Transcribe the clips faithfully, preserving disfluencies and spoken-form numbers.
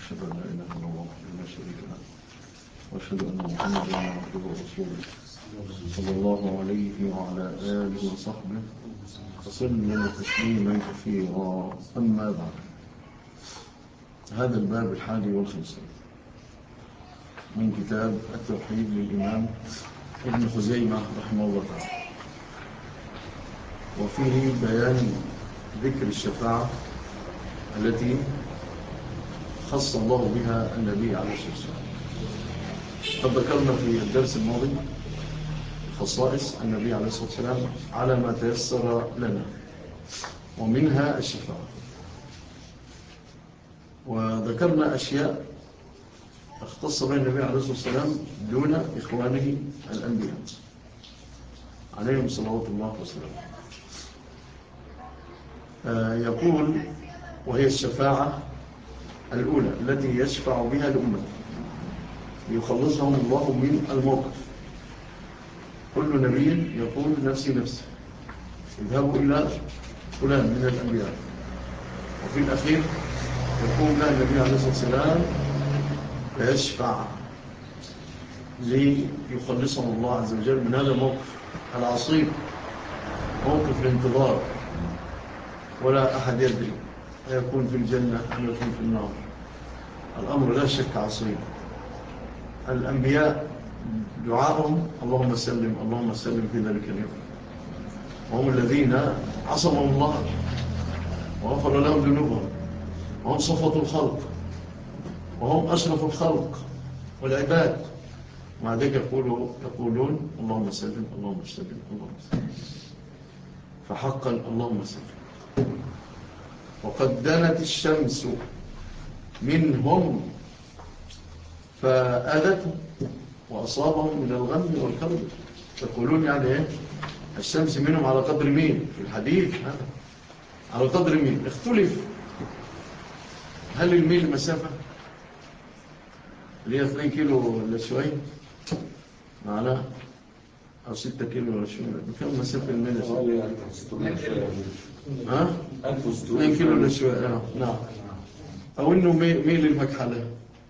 وأشهد أن لا إله إلا الله وحده لا شريك له وأشهد أن محمدا عبده ورسوله صلى الله عليه وعلى آله وصحبه وسلم تسليما كثيرا. أما بعد، هذا الباب الحادي والخمسين من كتاب التوحيد للإمام ابن خزيمة رحمه الله تعالى، وفيه بيان ذكر الشفاعة التي خص الله بها النبي عليه الصلاة والسلام. قد ذكرنا في الدرس الماضي خصائص النبي عليه الصلاة والسلام على ما تيسر لنا، ومنها الشفاعة، وذكرنا أشياء اختص بها النبي عليه الصلاة والسلام دون إخوانه الأنبياء عليهم صلوات الله وسلامه. آه يقول: وهي الشفاعة الأولى التي يشفع بها الأمة ليخلصهم الله من الموقف. كل نبي يقول نفسي نفسي، اذهبوا إلى فلان من الأنبياء، وفي الأخير يقول له النبي عليه الصلاة والسلام فيشفع ليخلصهم الله عز وجل من هذا الموقف العصيب، موقف الانتظار، ولا أحد يدري أيكون في الجنة أم يكون في النار. الأمر لا شك عصيب. الأنبياء دعاءهم اللهم سلم اللهم سلم في ذلك اليوم، وهم الذين عصمهم الله وغفر لهم ذنوبهم، وهم صفوة الخلق، وهم أشرف الخلق والعباد، مع ذلك يقولوا يقولون اللهم سلم اللهم سلم اللهم سلم. فحقا اللهم سلم. وقد دنت الشمس منهم فآذتهم وأصابهم من الغم والكرب. يقولون يعني إيه؟ الشمس منهم على قدر مين في الحديث؟ على قدر مين؟ اختلف. هل الميل مسافة اللي هي اثنين كيلو ولا شوي معنا، أو ستة كيلو ولا شوي؟ بكم مسافة الميل؟ ها؟ اثنين كيلو ولا شوي؟ آه. نعم. أو إنه ميل المكحلة،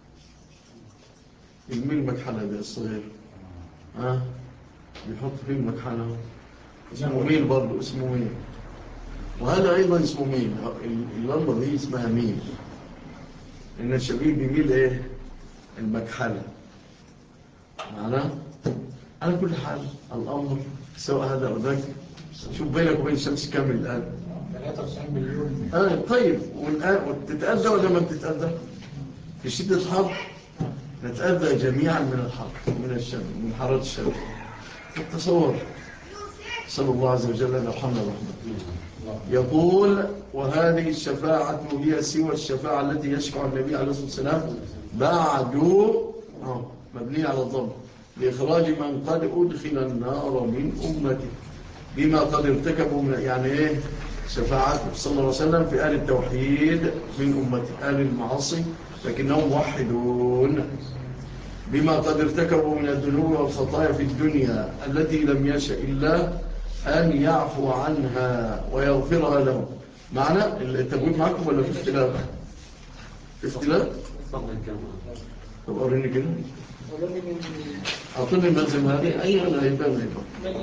الميل المكحلة ده الصغير، ها؟ بيحط فيه المكحلة، اسمه ميل برضو، اسمه ميل. وهذا أيضا اسمه ميل. اللمبة دي اسمها ميل، إن الشبيب بيميل إيه؟ المكحلة. معناه على كل حال الأمر سواء هذا أو ذاك. شوف بينك وبين الشمس كامل الآن ثلاثة وتسعين مليون. آه طيب، وتتأذى ولا ما تتأذى؟ في شدة الحر نتأذى جميعا من الحر، من الشمس، من حرارة الشمس. تصور. صلى الله عز وجل أن يرحمنا رحمة. يقول: وهذه الشفاعة هي سوى الشفاعة التي يشفع النبي عليه الصلاة والسلام بعد مبني على الضم لإخراج من قد أدخل النار من أمته بما قد ارتكبوا من، يعني إيه شفاعته صلى الله عليه وسلم في آل التوحيد من أمته، آل المعاصي لكنهم موحدون، بما قد ارتكبوا من الذنوب والخطايا في الدنيا التي لم يشأ إلا أن يعفو عنها ويغفرها لهم. معنى التبويب معكم ولا في اختلاف؟ في اختلاف؟ طب أريني كده، أعطوني الملزم هذه. أي أنا هيبان هيبان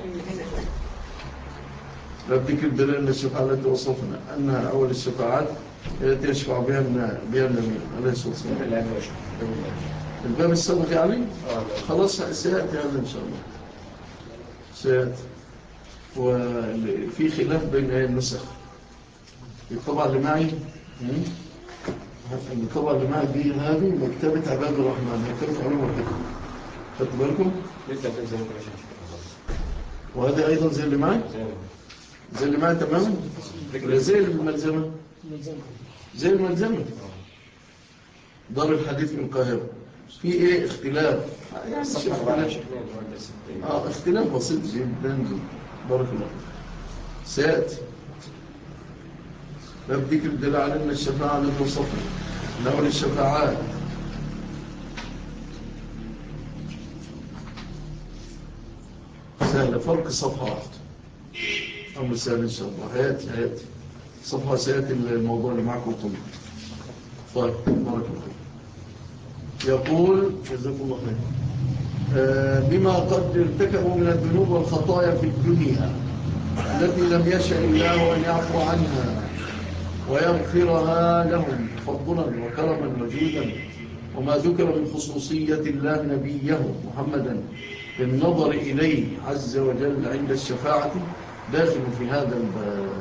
لابدك الدليل الشفاعة التي وصفنا أنها أول الشفاعات التي يشفع بها بها النبي عليه الصلاة والسلام. الباب السابق يعني خلاص سيأتي هذا إن شاء الله، سيأتي. وفي خلاف بين النسخ. الطبعة اللي معي الطبعة اللي معي دي هذه مكتبة عباد الرحمن، مكتبة علوم الحكم، خدت بالكم؟ وهذا أيضا زي اللي معي، زي اللي معي تماما، ولا زي الملزمة؟ زي الملزمة. دار الحديث من القاهرة. في ايه اختلاف؟ يعني اختلاف. اه اختلاف بسيط جدا. بارك الله سيأتي. نبديك الدليل على ان الشفاعة التي وصفنا لأول الشفاعات سهلة. فرق صفحة واحدة أمر سهل إن شاء الله. هياتي هياتي صفحة سيأتي الموضوع اللي معكم كله. طيب بارك الله. يقول جزاكم الله خير آه بما قد ارتكبوا من الذنوب والخطايا في الدنيا التي لم يشاء الله أن يعفو عنها ويغفرها لهم تفضلا وكرما وجودا، وما ذكر من خصوصية الله نبيه محمدا بالنظر إليه عز وجل عند الشفاعة داخل في هذا الباب.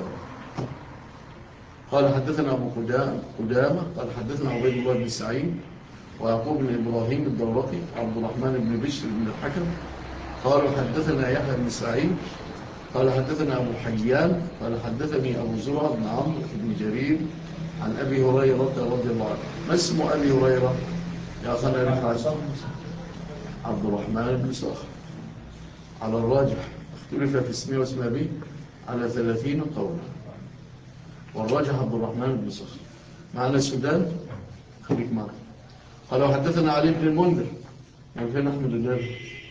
قال حدثنا أبو قدامة قال حدثنا عبيد الله بن سعيد ويعقوب بن إبراهيم الدورقي وعبد الرحمن بن بشر بن الحكم قالوا حدثنا يحيى بن سعيد قال حدثنا أبو حيان قال حدثني أبو زرع بن عمرو بن جرير عن أبي هريرة رضي الله عنه. ما اسم أبي هريرة يا أخنا رفعت؟ عبد الرحمن بن صخر. على الراجح اختلف في اسمه واسم أبيه على ثلاثين قولا، والراجح عبد الرحمن بن صخر. معنا السودان خليك معنا. قال حدثنا علي بن المنذر يعني فين أحمد الله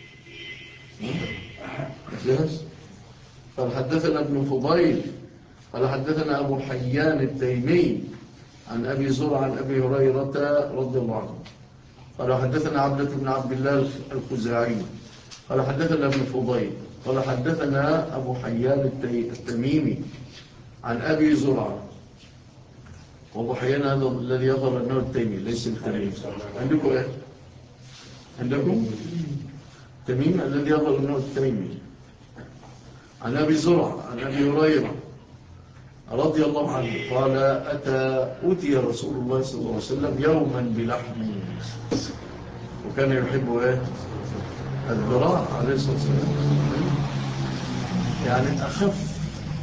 جاهز. قال حدثنا ابن فضيل قال حدثنا أبو حيان التيمي عن أبي زرع عن أبي هريرة رضي الله عنه قال حدثنا عبدة بن عبد الله الخزاعي قال حدثنا ابن فضيل قال حدثنا أبو حيان التميمي عن أبي زرع. وأبو حيان هذا الذي يظهر أنه التيمي ليس التميمي. عندكم إيه؟ عندكم التميمي الذي يظهر أنه التيمي عن أبي زرع عن أبي هريرة رضي الله عنه قال أتى أتي رسول الله صلى الله عليه وسلم يوما بلحم وكان يحب إيه؟ الذراع عليه الصلاة والسلام، يعني أخف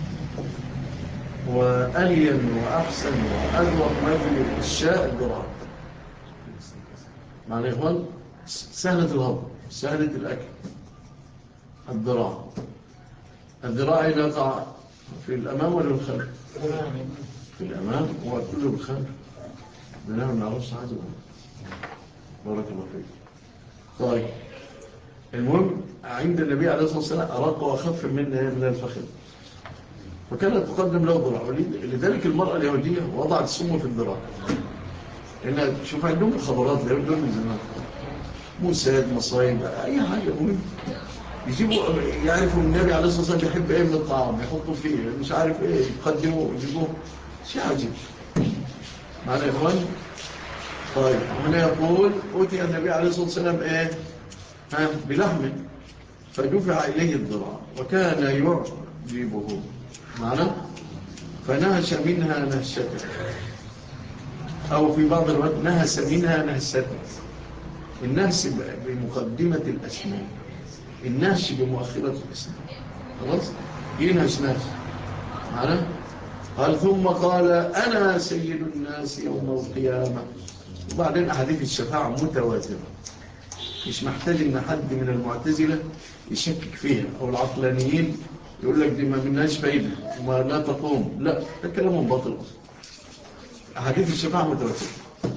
وألين وأحسن وأذوق ما في الشاء الذراع. معنى يا إخوان سهلة الهضم سهلة الأكل. الذراع الذراع يقع في الأمام ولا الخلف؟ في الأمام وكله بالخلف. بناه ما نعرفش حاجة. بارك الله فيك. طيب المهم عند النبي عليه الصلاة والسلام أراق وأخف من من الفخذ، فكانت تقدم له ذراع. لذلك المرأة اليهودية وضعت السم في الذراع، لأن شوف عندهم الخبرات اليهود دول من زمان موساد مصايب أي حاجة مهم يجيبوا يعرفوا النبي عليه الصلاة والسلام بيحب ايه من الطعام يحطوا فيه مش عارف ايه يقدموا يجيبوه شيء عجيب. معنا يا اخوان. طيب هنا يقول أوتي النبي عليه الصلاة والسلام ايه ها بلحم فدفع إليه الذراع وكان يعجبه معنا فنهش منها نهشته أو في بعض الوقت نهس منها نهسته. النهس بمقدمة الأسنان، النهش بمؤخرة الأسنان. خلاص ينهش نهش معنا. قال ثم قال أنا سيد الناس يوم القيامة. وبعدين أحاديث الشفاعة متواترة مش محتاج إن حد من المعتزلة يشكك فيها أو العقلانيين يقول لك دي ما منهاش فايدة وما لا تقوم. لا ده كلام باطل أصلا. أحاديث الشفاعة متواترة.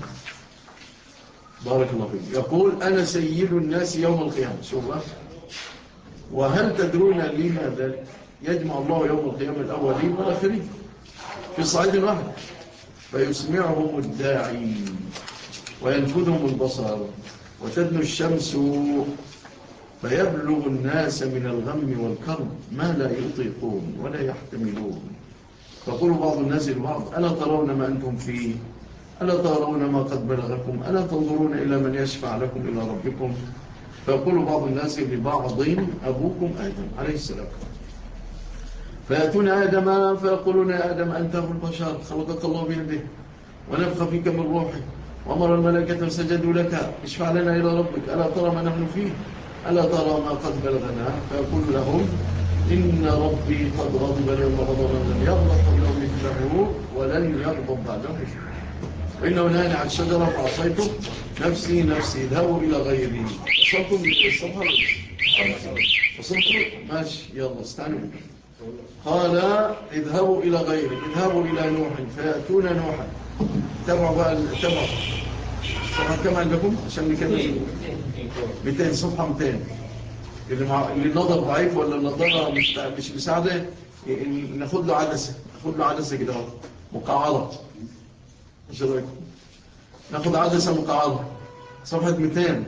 بارك الله فيك. يقول أنا سيد الناس يوم القيامة. شوف بقى وهل تدرون لما ذلك؟ يجمع الله يوم القيامة الأولين والآخرين في صعيد واحد فيسمعهم الداعي وينفذهم البصر وتدنو الشمس فيبلغ الناس من الغم والكرب ما لا يطيقون ولا يحتملون. فقول بعض الناس لبعض ألا ترون ما أنتم فيه؟ ألا ترون ما قد بلغكم؟ ألا تنظرون إلى من يشفع لكم إلى ربكم؟ فيقول بعض الناس لبعض أبوكم آدم عليه السلام. فيأتون آدم فيقولون يا آدم أنت أبو البشر خلقك الله بيده ونفخ فيك من روحه وأمر الملائكة سجدوا لك اشفع لنا إلى ربك ألا ترى ما نحن فيه؟ ألا ترى ما قد بلغنا؟ فيقول لهم إن ربي قد غضب اليوم غضبا لم يغضب قبله مثله ولن يغضب بعده مثله وإنه نهاني عن الشجرة فعصيته نفسي نفسي اذهبوا إلى غيري. وصلتم للصفحة وصلتم ماشي يلا استعنوا. قال اذهبوا إلى غيري اذهبوا إلى نوح فيأتون نوحا. تابعوا بقى تابعوا صفحة كم عندكم عشان نكمل مئتين صفحة مئتين. اللي, مع... اللي النظر ضعيف ولا النظارة مش مش مساعدة ناخد له عدسة ناخد له عدسة كده مقعرة. ايش رايكم ناخد عدسة مقعرة صفحة مئتين.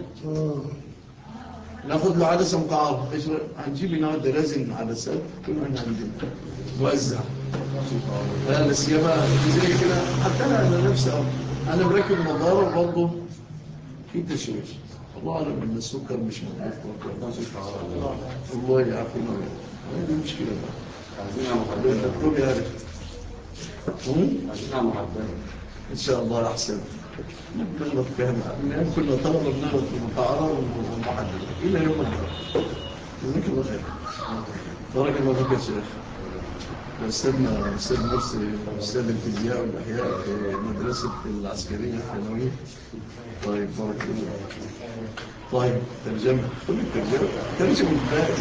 ناخد له عدسة مقعرة. هنجيب النهارده لازم عدسات كل من عندنا توزع. لا لا سيما زي كده. حتى انا انا نفسي انا مركب نظاره وبرضه في تشويش. الله اعلم ان السكر مش موجود. الله يعافينا. دي مشكله بقى. عايزينها محدده. الدكتور يعرف. عايزينها محدده. ان شاء الله احسن. نغلط فيها بقى. كنا طلبه بنغلط في المقعره والمحدده الى يوم القيامه. جزاك الله خير. بارك الله فيك يا شيخ. أستاذنا أستاذ مرسي أستاذ الفيزياء والأحياء في مدرسة العسكرية الثانوية. طيب بارك الله. طيب ترجمة كل الترجمة ترجمة الباقي.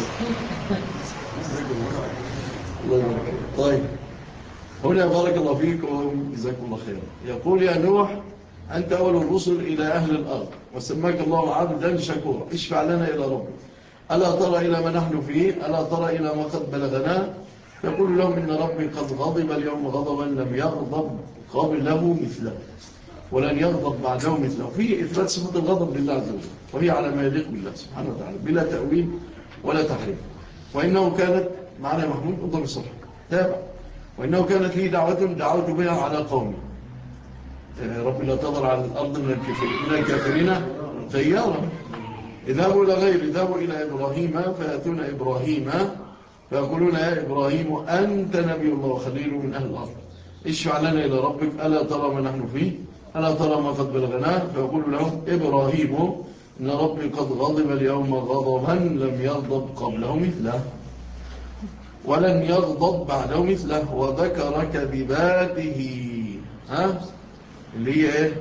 الله يبارك. طيب هنا بارك الله فيكم جزاكم الله خير. يقول يا نوح أنت أول الرسل إلى أهل الأرض وسماك الله عبدا شكورا اشفع لنا إلى ربك ألا ترى إلى ما نحن فيه ألا ترى إلى ما قد بلغنا فيقول لهم إن ربي قد غضب اليوم غضبا لم يغضب قبله مثله ولن يغضب بعده مثله. فيه إثبات صفة الغضب لله عز وجل وهي على ما يليق بالله سبحانه وتعالى بلا تأويل ولا تحريف. وإنه كانت معنا محمود انظر الصفحة تابع. وإنه كانت لي دعوة دعوت بها على قومي رب لا تضر على الأرض من الكافرين ديارا. اذهبوا إلى غير اذهبوا إلى إبراهيم فيأتون إبراهيم فيقولون يا إبراهيم أنت نبي الله وخليل من أهل الأرض اشفع لنا إلى ربك ألا ترى ما نحن فيه ألا ترى ما قد بلغنا فيقول لهم إبراهيم إن ربي قد غضب اليوم غضبا لم يغضب قبله مثله ولن يغضب بعده مثله وذكر كذباته ها اللي هي ايه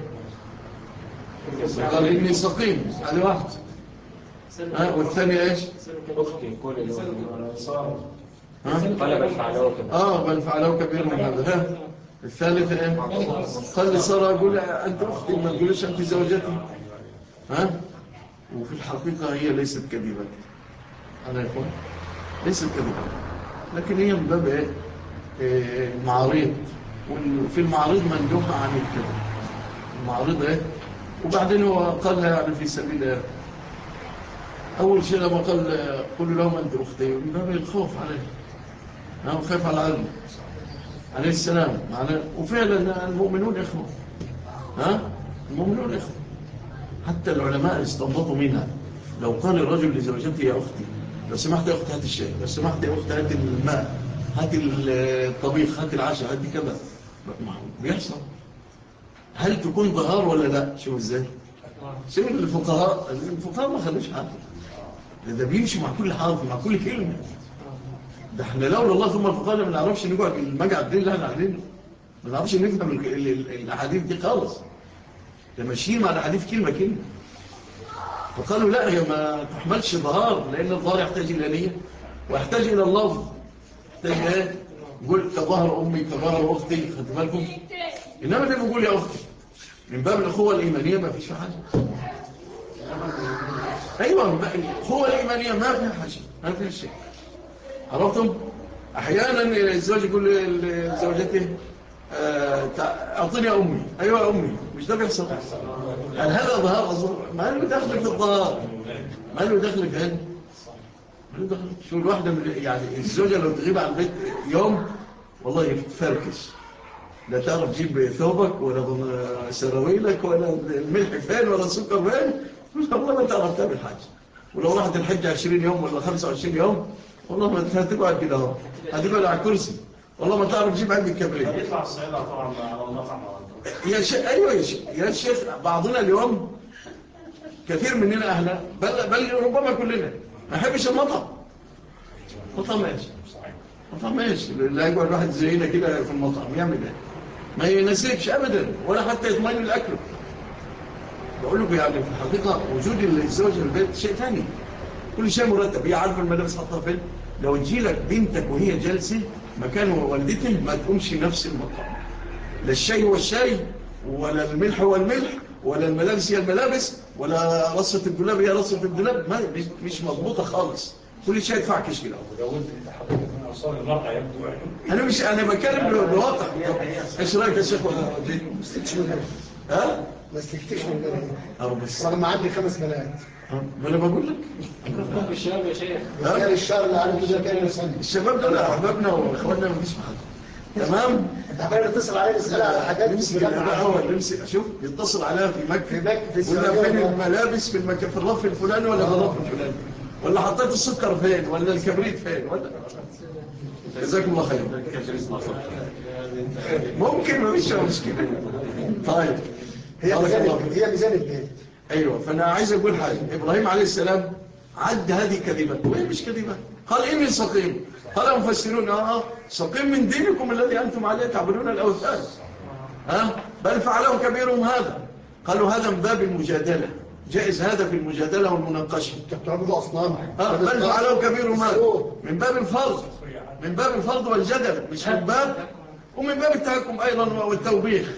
قال إني سقيم هذه واحد ها والثانية ايش أختي كل ها قال بل فعلوه كبير اه بل فعلوه كبير من هذا ها الثالث ايه قال لي سارة اقول انت اختي ما تقولش انت زوجتي ها وفي الحقيقة هي ليست كذبة انا يا اخوان ليست كذبة لكن هي من باب ايه المعارض وفي المعارض مندوحة عن الكذب المعارض ايه وبعدين هو قالها يعني في سبيل ايه أول شيء لما قال قل لهم أنت أختي من باب الخوف عليه أنا خايف على علمه عليه السلام معناه وفعلا المؤمنون إخوة ها المؤمنون إخوة حتى العلماء استنبطوا منها لو قال الرجل لزوجته يا أختي لو سمحت يا أختي هات الشاي لو سمحت يا أختي هات الماء هات الطبيخ هات العشاء هات كذا بيحصل هل تكون ظهار ولا لا شوف ازاي شوف الفقهاء الفقهاء ما خلوش حاجه ده بيمشي مع كل حرف مع كل كلمه ده احنا لولا الله ثم الفقهاء ما نعرفش نقعد المجعد دي اللي احنا قاعدين ما نعرفش نفهم الاحاديث دي خالص ده ماشيين مع الاحاديث كلمه كلمه فقالوا لا هي ما تحملش ظهار لان الظهار يحتاج الى نيه ويحتاج الى اللفظ يحتاج ايه يقول كظهر امي كظهر اختي خدت بالكم انما اللي بيقول يا اختي من باب الاخوه الايمانيه ما فيش حاجه ايوه الاخوه الايمانيه ما فيها حاجه ما فيها شيء عرفتم احيانا الزوج يقول لزوجته اعطيني يا امي ايوه يا امي مش ده بيحصل هل هذا ظهار اظهر ما له دخل في الظهار ما له دخل في هذا ما له دخل شو الواحده يعني الزوجه لو تغيب عن البيت يوم والله يفركش لا تعرف تجيب ثوبك ولا سراويلك ولا الملح فين ولا السكر فين والله ما تعرف تعمل حاجه ولو راحت الحج عشرين يوم ولا خمسة وعشرين يوم والله ما هتقعد كده اهو هتقعد على الكرسي والله ما تعرف تجيب عندك كبريت يطلع الصعيدة طبعا على المطعم يا شيخ ايوه يا شيخ يا شيخ بعضنا اليوم كثير مننا اهلا بل بل ربما كلنا ما يحبش المطعم مطعم ماشي مطعم ماشي لا يقعد واحد زينا كده في المطعم يعمل ايه ما يناسبش ابدا ولا حتى يطمئن الاكل بقول لكم يعني في الحقيقه وجود الزوج في البيت شيء ثاني كل شيء مرتب هي عارفه الملابس حطها فين لو تجي لك بنتك وهي جالسه مكان والدته ما تقومش نفس المطعم لا الشاي هو الشاي ولا الملح هو الملح ولا الملابس هي الملابس ولا رصه الدولاب هي رصه الدولاب ما مش مضبوطه خالص كل شيء يدفع كش كده انا مش انا بتكلم بواقع ايش رايك يا شيخ ها ما استفتيش من بنات أو بس رغم عندي خمس بنات. ما أنا بقول لك في الشباب يا شيخ. كان الشهر اللي عارف ده كان يصلي. الشباب دول أحبابنا وإخواننا مفيش حد. تمام؟ انت عمال تتصل عليه نسأل على حاجات نمسك بقى هو نمسك شوف يتصل عليها في مكة في مكة في ولا السعودية فين والله. الملابس في المكان في الرف الفلاني ولا في الرف الفلاني ولا حطيت السكر فين ولا الكبريت فين ولا جزاكم الله خير. ممكن ما فيش مشكلة. طيب هي بارك ميزان الله فيك. هي ميزان البيت. ايوه فانا عايز اقول حاجه. ابراهيم عليه السلام عد هذه كذبه وهي مش كذبه. قال اني سقيم. قال مفسرون اه سقيم من دينكم الذي انتم عليه تعبدون الاوثان. ها بل فعلهم كبيرهم هذا. قالوا هذا من باب المجادله. جائز هذا في المجادله والمناقشه. انت بتعبدوا اصنام. اه بل فعلهم كبيرهم هذا من باب الفرض من باب الفرض والجدل مش من باب ومن باب التهكم ايضا والتوبيخ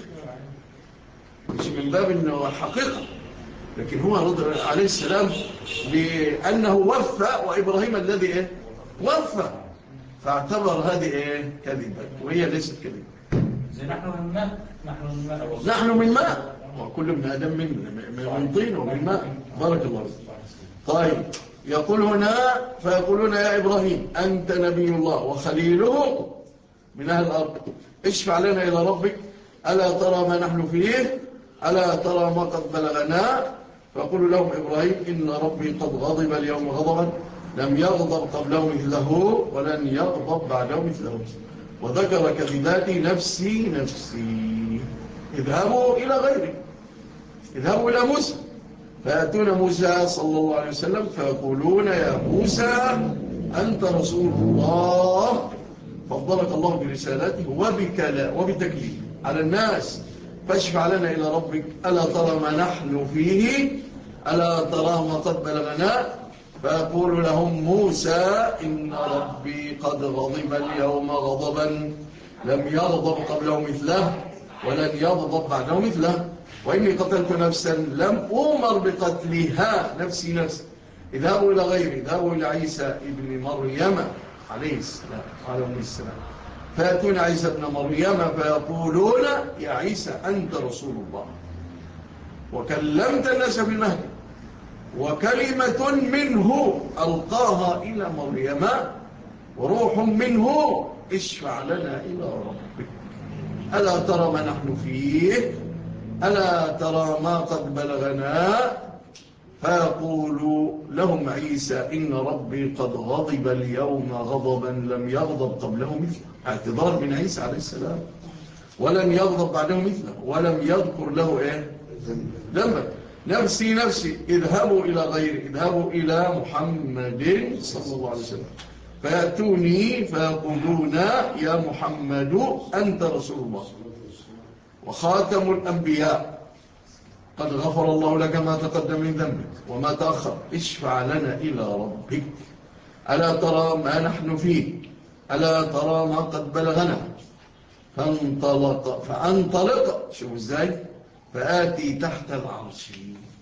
مش من باب انه حقيقه. لكن هو رد عليه السلام لأنه وفى وإبراهيم الذي إيه؟ وفى فاعتبر هذه إيه؟ كذبة وهي ليست كذبة. نحن من ماء نحن من ماء نحن من ماء وكل من آدم من من طين ومن ماء. بارك الله فيك. طيب يقول هنا فيقولون يا إبراهيم أنت نبي الله وخليله من أهل الأرض اشفع لنا إلى ربك ألا ترى ما نحن فيه ألا ترى ما قد بلغنا. فقل لهم إبراهيم إن ربي قد غضب اليوم غضبا لم يغضب قبله مثله ولن يغضب بعده مثله وذكر كذباتي نفسي نفسي. اذهبوا إلى غيري اذهبوا إلى موسى فيأتون موسى صلى الله عليه وسلم فيقولون يا موسى أنت رسول الله فضلك الله برسالته وبكلا وبتكليفه على الناس فاشفع لنا إلى ربك ألا ترى ما نحن فيه ألا ترى ما قد بلغنا. فيقول لهم موسى إن ربي قد غضب اليوم غضبا لم يغضب قبله مثله ولن يغضب بعده مثله وإني قتلت نفسا لم أمر بقتلها نفسي نفسي. اذهبوا إلى غيري اذهبوا إلى عيسى ابن مريم عليه السلام عليه السلام فيأتون عيسى ابن مريم فيقولون يا عيسى أنت رسول الله وكلمت الناس في المهد وكلمة منه ألقاها إلى مريم وروح منه اشفع لنا إلى ربك ألا ترى ما نحن فيه ألا ترى ما قد بلغنا. فيقول لهم عيسى إن ربي قد غضب اليوم غضبا لم يغضب قبله مثله. اعتذار من عيسى عليه السلام ولن يغضب بعده مثله ولم يذكر له إيه ذنبا. نفسي نفسي اذهبوا إلى غيري اذهبوا إلى محمد صلى الله عليه وسلم فيأتوني فيقولون يا محمد أنت رسول الله وخاتم الأنبياء قد غفر الله لك ما تقدم من ذنبك وما تأخر اشفع لنا إلى ربك ألا ترى ما نحن فيه ألا ترى ما قد بلغنا. فانطلق فانطلق شوف ازاي فآتي تحت العرش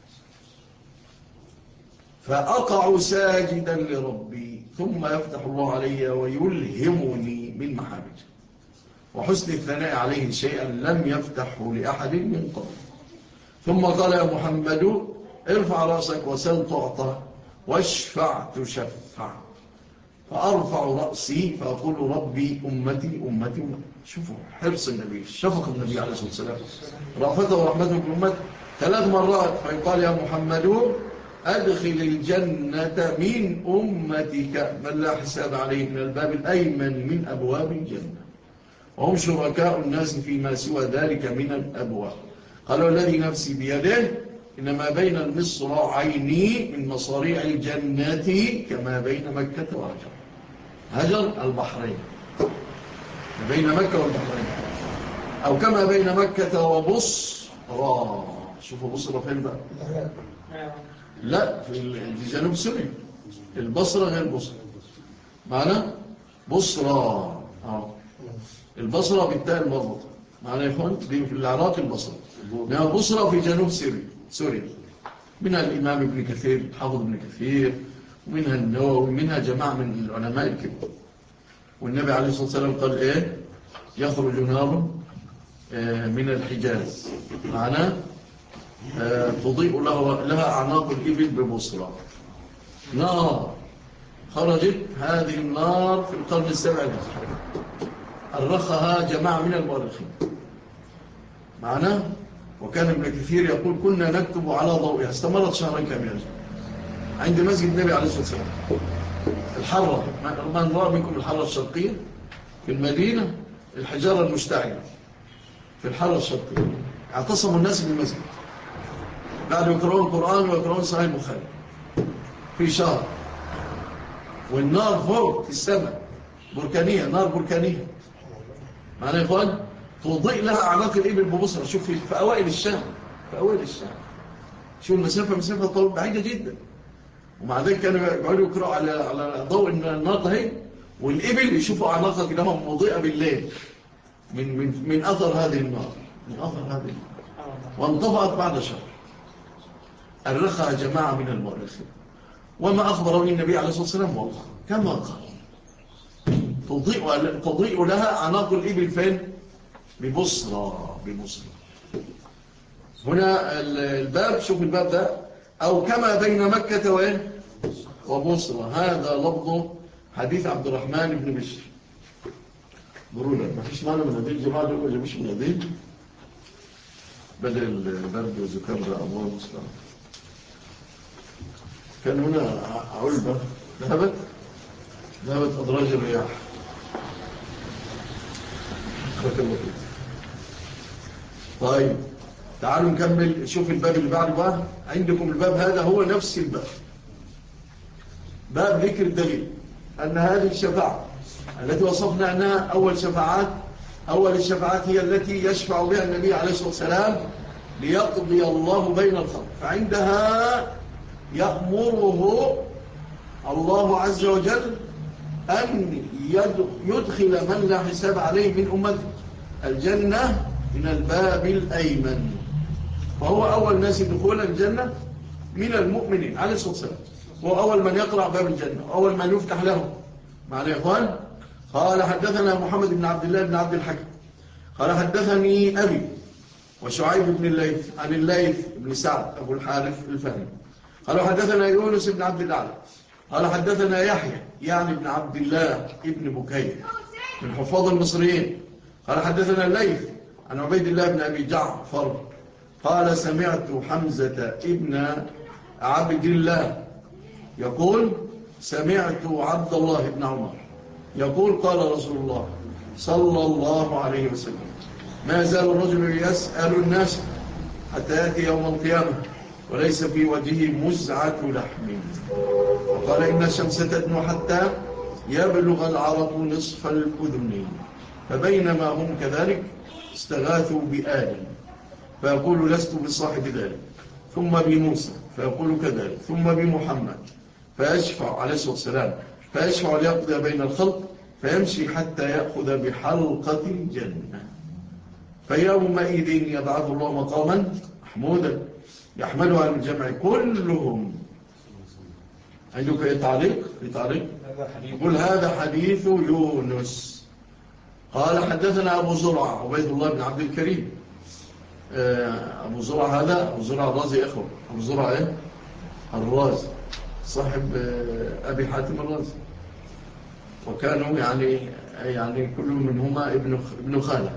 فأقع ساجدا لربي ثم يفتح الله علي ويلهمني من محامده وحسن الثناء عليه شيئا لم يفتحه لأحد من قبل. ثم قال يا محمد ارفع رأسك وسل تعطى واشفع تشفع. فأرفع رأسي فأقول ربي أمتي أمتي أمتي. شوفوا حرص النبي شفق النبي عليه الصلاة والسلام رأفته ورحمته بالأمة ثلاث مرات فيقال يا محمد أدخل الجنة من أمتك من لا حساب عليه من الباب الأيمن من أبواب الجنة وهم شركاء الناس فيما سوى ذلك من الأبواب. قالوا الذي نفسي بيده إنما بين المصراعين من مصاريع الجنة كما بين مكة وهجر هجر البحرين بين مكة والبحرين أو كما بين مكة وبصرى. شوفوا بصرى فين بقى لا في جنوب سوريا البصرة غير بصرى معنا بصرى آه. البصرة بالتاء المربوطة معنا يا إخوان دي في العراق البصرة إنها بصرة في جنوب سوريا سوريا منها الإمام ابن كثير حافظ ابن كثير ومنها النووي ومنها جماعة من العلماء الكبار. والنبي عليه الصلاة والسلام قال إيه يخرج نار من الحجاز معنا آه تضيء لها, لها أعناق الإبل ببصرة. نار خرجت هذه النار في القرن السابع الهجري، أرخها جماعة من المؤرخين معنا. وكان ابن كثير يقول كنا نكتب على ضوئها، استمرت شهرا كاملا عند مسجد النبي عليه الصلاة والسلام. الحرة، من رأى منكم الحرة الشرقية في المدينة، الحجارة المشتعلة في الحرة الشرقية، اعتصموا الناس بالمسجد بعد يقرؤون القرآن ويقرؤون صحيح البخاري في شهر، والنار فوق في السماء بركانية، نار بركانية معنا يا إخوان، تضيء لها أعناق الإبل ببصرة. شوف في, في أوائل الشام، في أوائل الشام، شوف المسافة مسافة طول بعيدة جدا، ومع ذلك كانوا يقعدوا يقرأوا على على ضوء النار ده، والإبل يشوفوا أعناقها لهم مضيئة بالليل من من من أثر هذه النار، من أثر هذه النار، وانطفأت بعد شهر. أرخها جماعة من المؤرخين، وما أخبر به النبي عليه الصلاة والسلام والله كما قال، تضيء تضيء لها أعناق الإبل فين؟ ببصرة، ببصرة. هنا الباب، شوف الباب ده، أو كما بين مكة وين وبصرة. هذا لفظ حديث عبد الرحمن بن بشر. برودة ما فيش معنى مناديل، جماعة دول ما جابوش مناديل بدل البرد والزكام ده، الله المستعان. كان هنا علبة ذهبت ذهبت أدراج الرياح. طيب تعالوا نكمل، شوف الباب اللي بعده بقى. عندكم الباب هذا هو نفس الباب، باب ذكر الدليل أن هذه الشفاعة التي وصفنا أنها أول شفاعات، أول الشفاعات هي التي يشفع بها النبي عليه الصلاة والسلام ليقضي الله بين الخلق، فعندها يأمره الله عز وجل أن يدخل من لا حساب عليه من أمته الجنة من الباب الأيمن، وهو أول ناس دخول الجنة من المؤمنين عليه الصلاة والسلام، هو أول من يقرأ باب الجنة، أول من يفتح له. معنا يا إخوان. قال حدثنا محمد بن عبد الله بن عبد الحكم قال حدثني أبي وشعيب بن الليث عن الليث بن سعد أبو الحارث الفهمي قال حدثنا يونس بن عبد الله قال حدثنا يحيى يعني بن عبد الله ابن بكير من حفاظ المصريين قال حدثنا الليث عن عبيد الله بن أبي جعفر قال سمعت حمزة ابن عبد الله يقول سمعت عبد الله بن عمر يقول قال رسول الله صلى الله عليه وسلم ما زال الرجل يسأل الناس حتى يأتي يوم القيامة وليس في وجهه مزعة لحم، وقال إن الشمس تدنو حتى يبلغ العرق نصف الأذن، فبينما هم كذلك استغاثوا بآدم فيقول لست بصاحب ذلك، ثم بموسى فيقول كذلك، ثم بمحمد فيشفع عليه الصلاة والسلام فيشفع ليقضي بين الخلق فيمشي حتى يأخذ بحلقة الجنة، فيومئذ يبعث الله مقاما محمودا يحملها عن الجمع كلهم. عندك ايه تعليق؟ في تعليق يقول هذا حديث يونس. قال حدثنا أبو زرع عبيد الله بن عبد الكريم. أبو زرع هذا أبو زرع الرازي أخوه، أبو زرع إيه؟ الرازي صاحب أبي حاتم الرازي، وكانوا يعني يعني كل منهما ابن ابن خالة.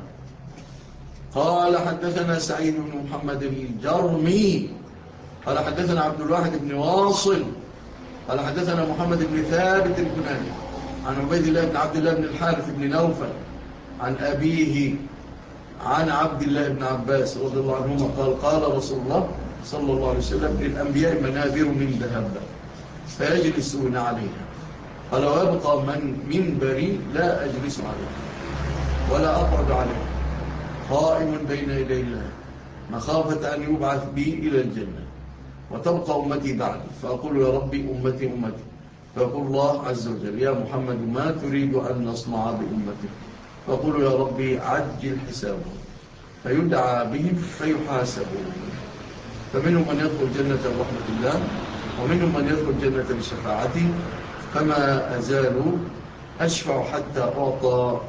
قال حدثنا سعيد بن محمد الجرمي قال حدثنا عبد الواحد بن واصل قال حدثنا محمد بن ثابت البناني عن عبيد الله بن عبد الله بن الحارث بن نوفل عن أبيه عن عبد الله بن عباس رضي الله عنهما قال قال رسول الله صلى الله عليه وسلم للأنبياء منابر من ذهب فيجلسون عليها، قال ويبقى من منبري لا أجلس عليه ولا أقعد عليه قائم بين يدي الله مخافة أن يبعث بي إلى الجنة، وتبقى أمتي بعدي فأقول يا ربي أمتي أمتي، فيقول الله عز وجل يا محمد ما تريد أن نصنع بأمتك، فأقول يا ربي عجل حسابهم، فيدعى بهم فيحاسبون، فمنهم من يدخل جنة برحمة الله ومنهم من يدخل جنة بشفاعتي، فما أزالوا أشفع حتى أعطى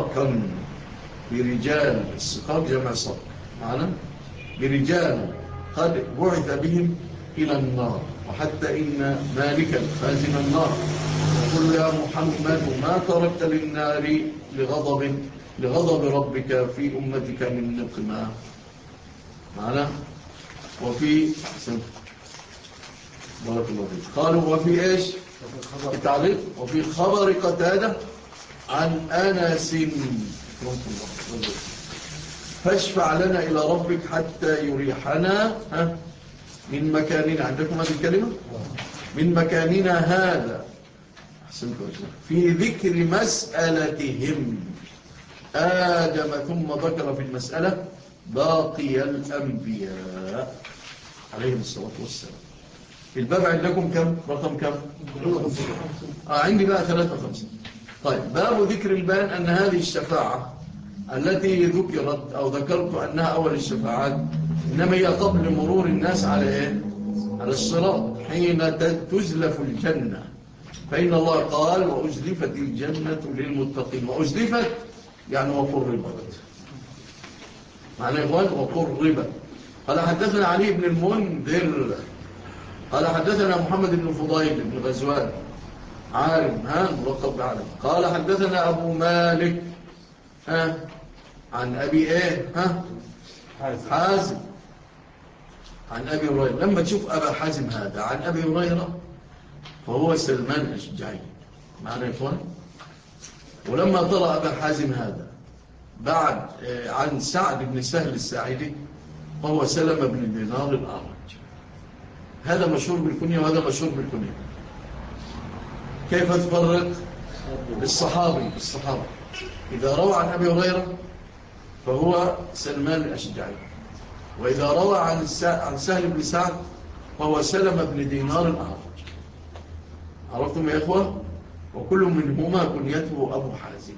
صكاكا برجال، الصكاك جمع صك معنا برجال قد بعث بهم إلى النار، وحتى إن مالكا خازن النار يقول يا محمد ما تركت للنار لغضب لغضب ربك في أمتك من نقمة معنا. وفي بارك الله فيك. قالوا وفي إيش التعليق وفي خبر قتادة عن أنس فاشفع لنا إلى ربك حتى يريحنا من مكاننا. عندكم هذه الكلمة من مكاننا هذا في ذكر مسألتهم آدم، ثم ذكر في المسألة باقي الأنبياء عليهم الصلاة والسلام. الباب عندكم كم رقم كم؟ آه عندي بقى ثلاثة وخمسين. طيب باب ذكر البيان أن هذه الشفاعة التي ذكرت أو ذكرت أنها أول الشفاعات إنما هي قبل مرور الناس على إيه؟ على الصراط حين تزلف الجنة، فإن الله قال وأزلفت الجنة للمتقين. وأزلفت يعني وقربت معنى إخوان وقربت. قال حدثنا علي بن المنذر قال حدثنا محمد بن فضيل بن غزوان عالم ها ملقب بعالم. قال حدثنا أبو مالك ها عن أبي إيه ها حازم عن أبي هريرة. لما تشوف أبا حازم هذا عن أبي هريرة فهو سلمان الأشجعي معنا يا إخوان. ولما ترى أبا حازم هذا بعد عن سعد بن سهل الساعدي فهو سلم بن دينار الأعرج. هذا مشهور بالكنية وهذا مشهور بالكنية. كيف تفرق الصحابي الصحابة إذا روى عن أبي هريرة فهو سلمان الأشجعي، وإذا روى عن عن سهل بن سعد فهو سلم بن دينار الأعرج. عرفتم يا إخوة؟ وكل منهما كنيته أبو حازم.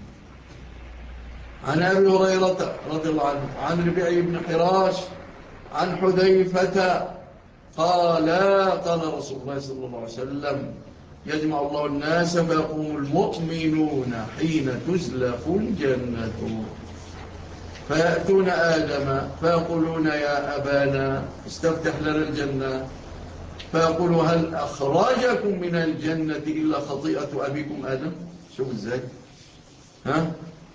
عن أبي هريرة رضي الله عنه عن ربيع بن حراش عن حذيفة قال قال رسول الله صلى الله عليه وسلم يجمع الله الناس فيقوم المؤمنون حين تزلف الجنة فيأتون آدم فيقولون يا أبانا استفتح لنا الجنة، فيقول هل أخرجكم من الجنة إلا خطيئة أبيكم آدم. شوف إزاي ها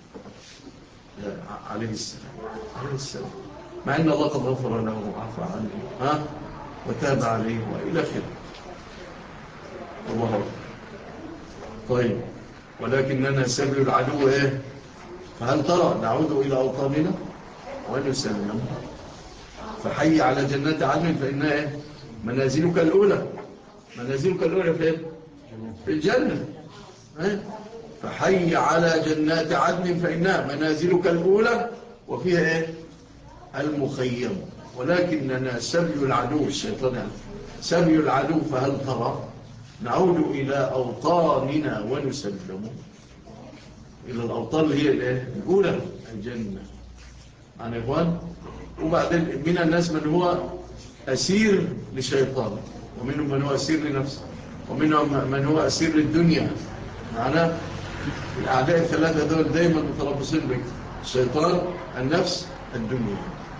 عليه السلام عليه السلام مع أن الله قد غفر له وعفى عنه ها وتاب عليه وإلى خير. الله أكبر. طيب ولكننا سبيل العدو إيه؟ فهل ترى نعود إلى أوطاننا ونسلم. فحي على جنات عدن فإنها إيه؟ منازلك الأولى منازلك الأولى فين؟ في الجنة. إيه؟ فحي على جنات عدن فإنها منازلك الأولى وفيها إيه؟ المخيم. ولكننا سبي العدو الشيطان يعني سبي العدو فهل ترى نعود إلى أوطاننا ونسلم إلى الأوطان اللي هي الإيه؟ الأولى الجنة عن إخوان. وبعدين من الناس من هو أسير لشيطان، ومنهم من هو أسير لنفسه، ومنهم من هو أسير للدنيا. معنا الأعداء الثلاثة دول دايما متربصين بك: الشيطان، النفس، الدنيا.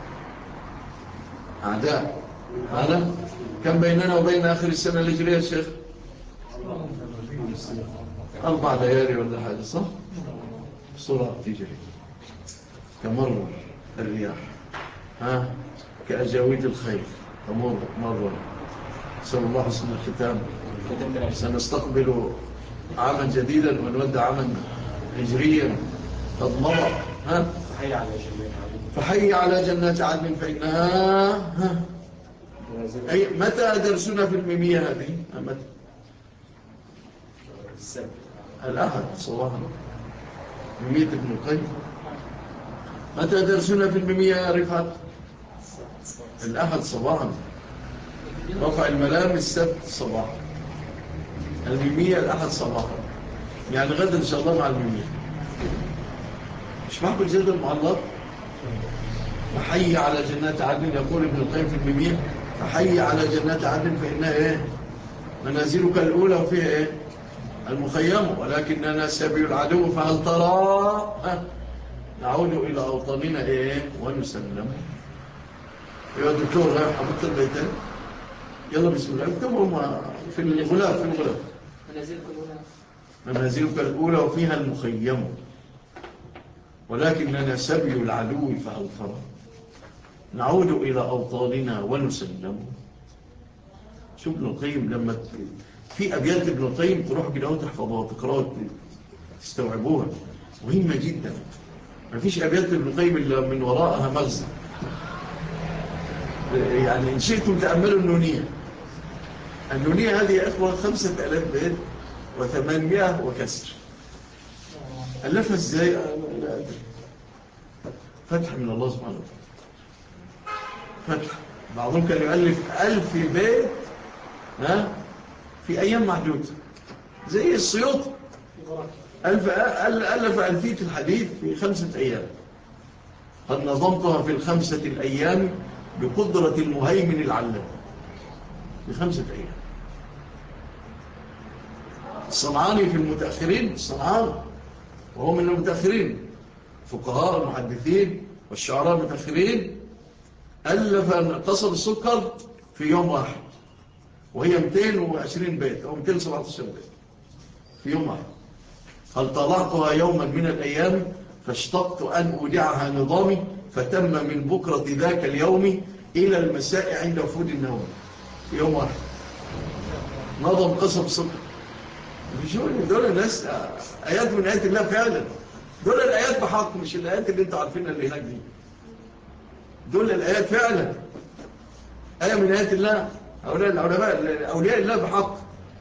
أعداء. معنا كم بيننا وبين آخر السنة الهجرية يا شيخ؟ أربع ليالي ولا حاجة صح؟ بسرعة تجري كمر الرياح ها كأجاويد الخيل تمر مرة. نسأل الله حسن الختام. سنستقبل عاما جديدا ونودع عاما هجريا قد مضى. ها فحي على جنات عدن فإنها ها أي متى درسنا في الميمية هذه؟ متى؟ السبت الأحد صباحا ميمية ابن القيم. متى درسنا في الميمية يا رفعت؟ الأحد صباحا. رفع الملام السبت صباحا. الميمية الأحد صباحا، يعني غدا إن شاء الله مع الميمية. مش معكم الجدل المعلق؟ فحي على جنات عدن يقول ابن القيم في الميمية فحي على جنات عدن فإنها إيه؟ منازلك الأولى وفيها إيه؟ المخيم. ولكننا سبي العدو فهل ترى ها نعود إلى أوطاننا إيه ونسلم. يا دكتور ها حبيت البيتين يلا بسم الله اكتبهم في الغلاف في الغلاف. منازلك الأولى منازلك الأولى وفيها المخيم ولكننا سبي العدو فهل ترى نعود إلى أوطاننا ونسلم. شوف ابن القيم لما في أبيات ابن القيم تروح كده وتحفظوها تقرأها تستوعبوها مهمة جدا. ما فيش أبيات ابن القيم إلا من وراءها مغزى. يعني إن شئتم تأملوا النونية. النونية هذه يا إخوة خمسة ألاف بيت وثمانمائة وكسر. ألفها إزاي؟ لا أدري. فتح من الله سبحانه وتعالى. فتح. بعضهم كان يؤلف ألف بيت ها في أيام معدودة زي السيوطي ألف ألف ألفية الحديث في خمسة أيام. قد نظمتها في الخمسة الأيام بقدرة المهيمن العلام في خمسة أيام. الصنعاني في المتأخرين الصنعاني وهو من المتأخرين فقهاء المحدثين والشعراء المتأخرين ألف قصب السكر في يوم واحد وهي مئتين وعشرين بيت أو مئتين وسبعة عشر بيت في يوم واحد. هل طلعتها يوما من الأيام فاشتقت أن أودعها نظامي فتم من بكرة ذاك اليوم إلى المساء عند وفود النوم في يوم واحد. نظم قصب السكر. دول الناس آيات من آيات الله فعلا. دول الآيات بحق مش الآيات اللي انتوا عارفينها اللي هناك دي. دول الآيات فعلا آية من آيات الله. أولياء العلماء أولياء الله بحق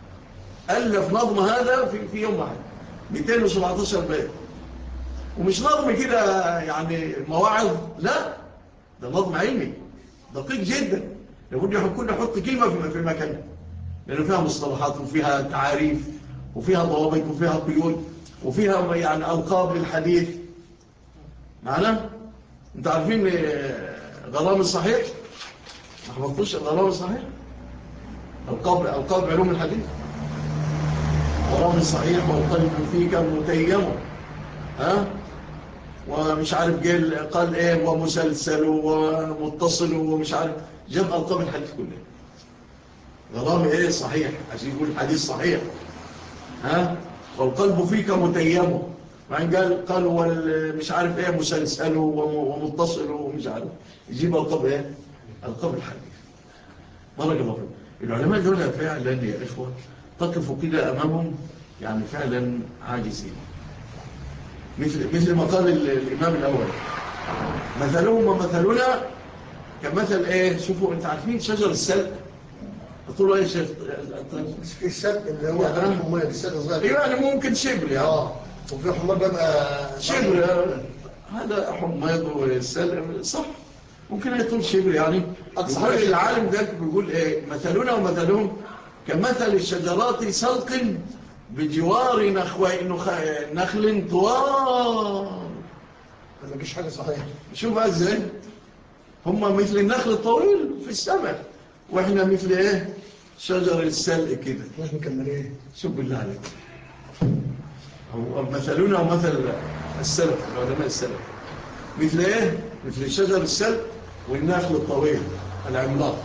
ألف نظم هذا في, في يوم واحد مئتين وسبعة عشر بيت. ومش نظم كده يعني مواعظ لا ده نظم علمي دقيق جدا. لابد يكون يحط كلمة في مكانها لأنه فيها مصطلحات وفيها تعاريف وفيها ضوابط وفيها قيود وفيها يعني ألقاب للحديث معنا. انت عارفين غرام الصحيح ما حفظتوش غرام الصحيح ألقاب ألقاب علوم الحديث. غرام الصحيح والقلب فيك متيم ها ومش عارف قال قال ايه ومسلسل ومتصل ومش عارف جاب ألقاب الحديث كلها. غرام ايه صحيح عشان يقول الحديث صحيح ها والقلب فيك متيم وعن قال قال مش عارف ايه مسلسل ومتصل ومش عارف يجيب ألقاب ايه ألقاب الحديث. بارك الله فيكم. العلماء دول فعلا يا إخوة تقفوا كده أمامهم يعني فعلا عاجزين مثل مثل ما قال الإمام الأول مثلهم ومثلنا كمثل ايه. شوفوا انت عارفين شجر السلق قلتوا ايه شيخ في السلق اللي هو حمار السلق صغير يعني ممكن شبر يعني اه وفي حمار بقى شبر هذا حمار والسلق صح ممكن يطول شبر يعني. يقول العالم ده بيقول ايه مثلنا ومثلهم كمثل الشجرات سلق بجوار نخل طوال. ما فيش حاجه صحيحه. شوف ازاي هم مثل النخل الطويل في السماء واحنا مثل ايه شجر السلق كده مش مكملين. شوف بالله عليك هو مثلنا ومثل السلق علماء السلق مثل ايه مثل شجر السلق والنخل الطويل العملاق.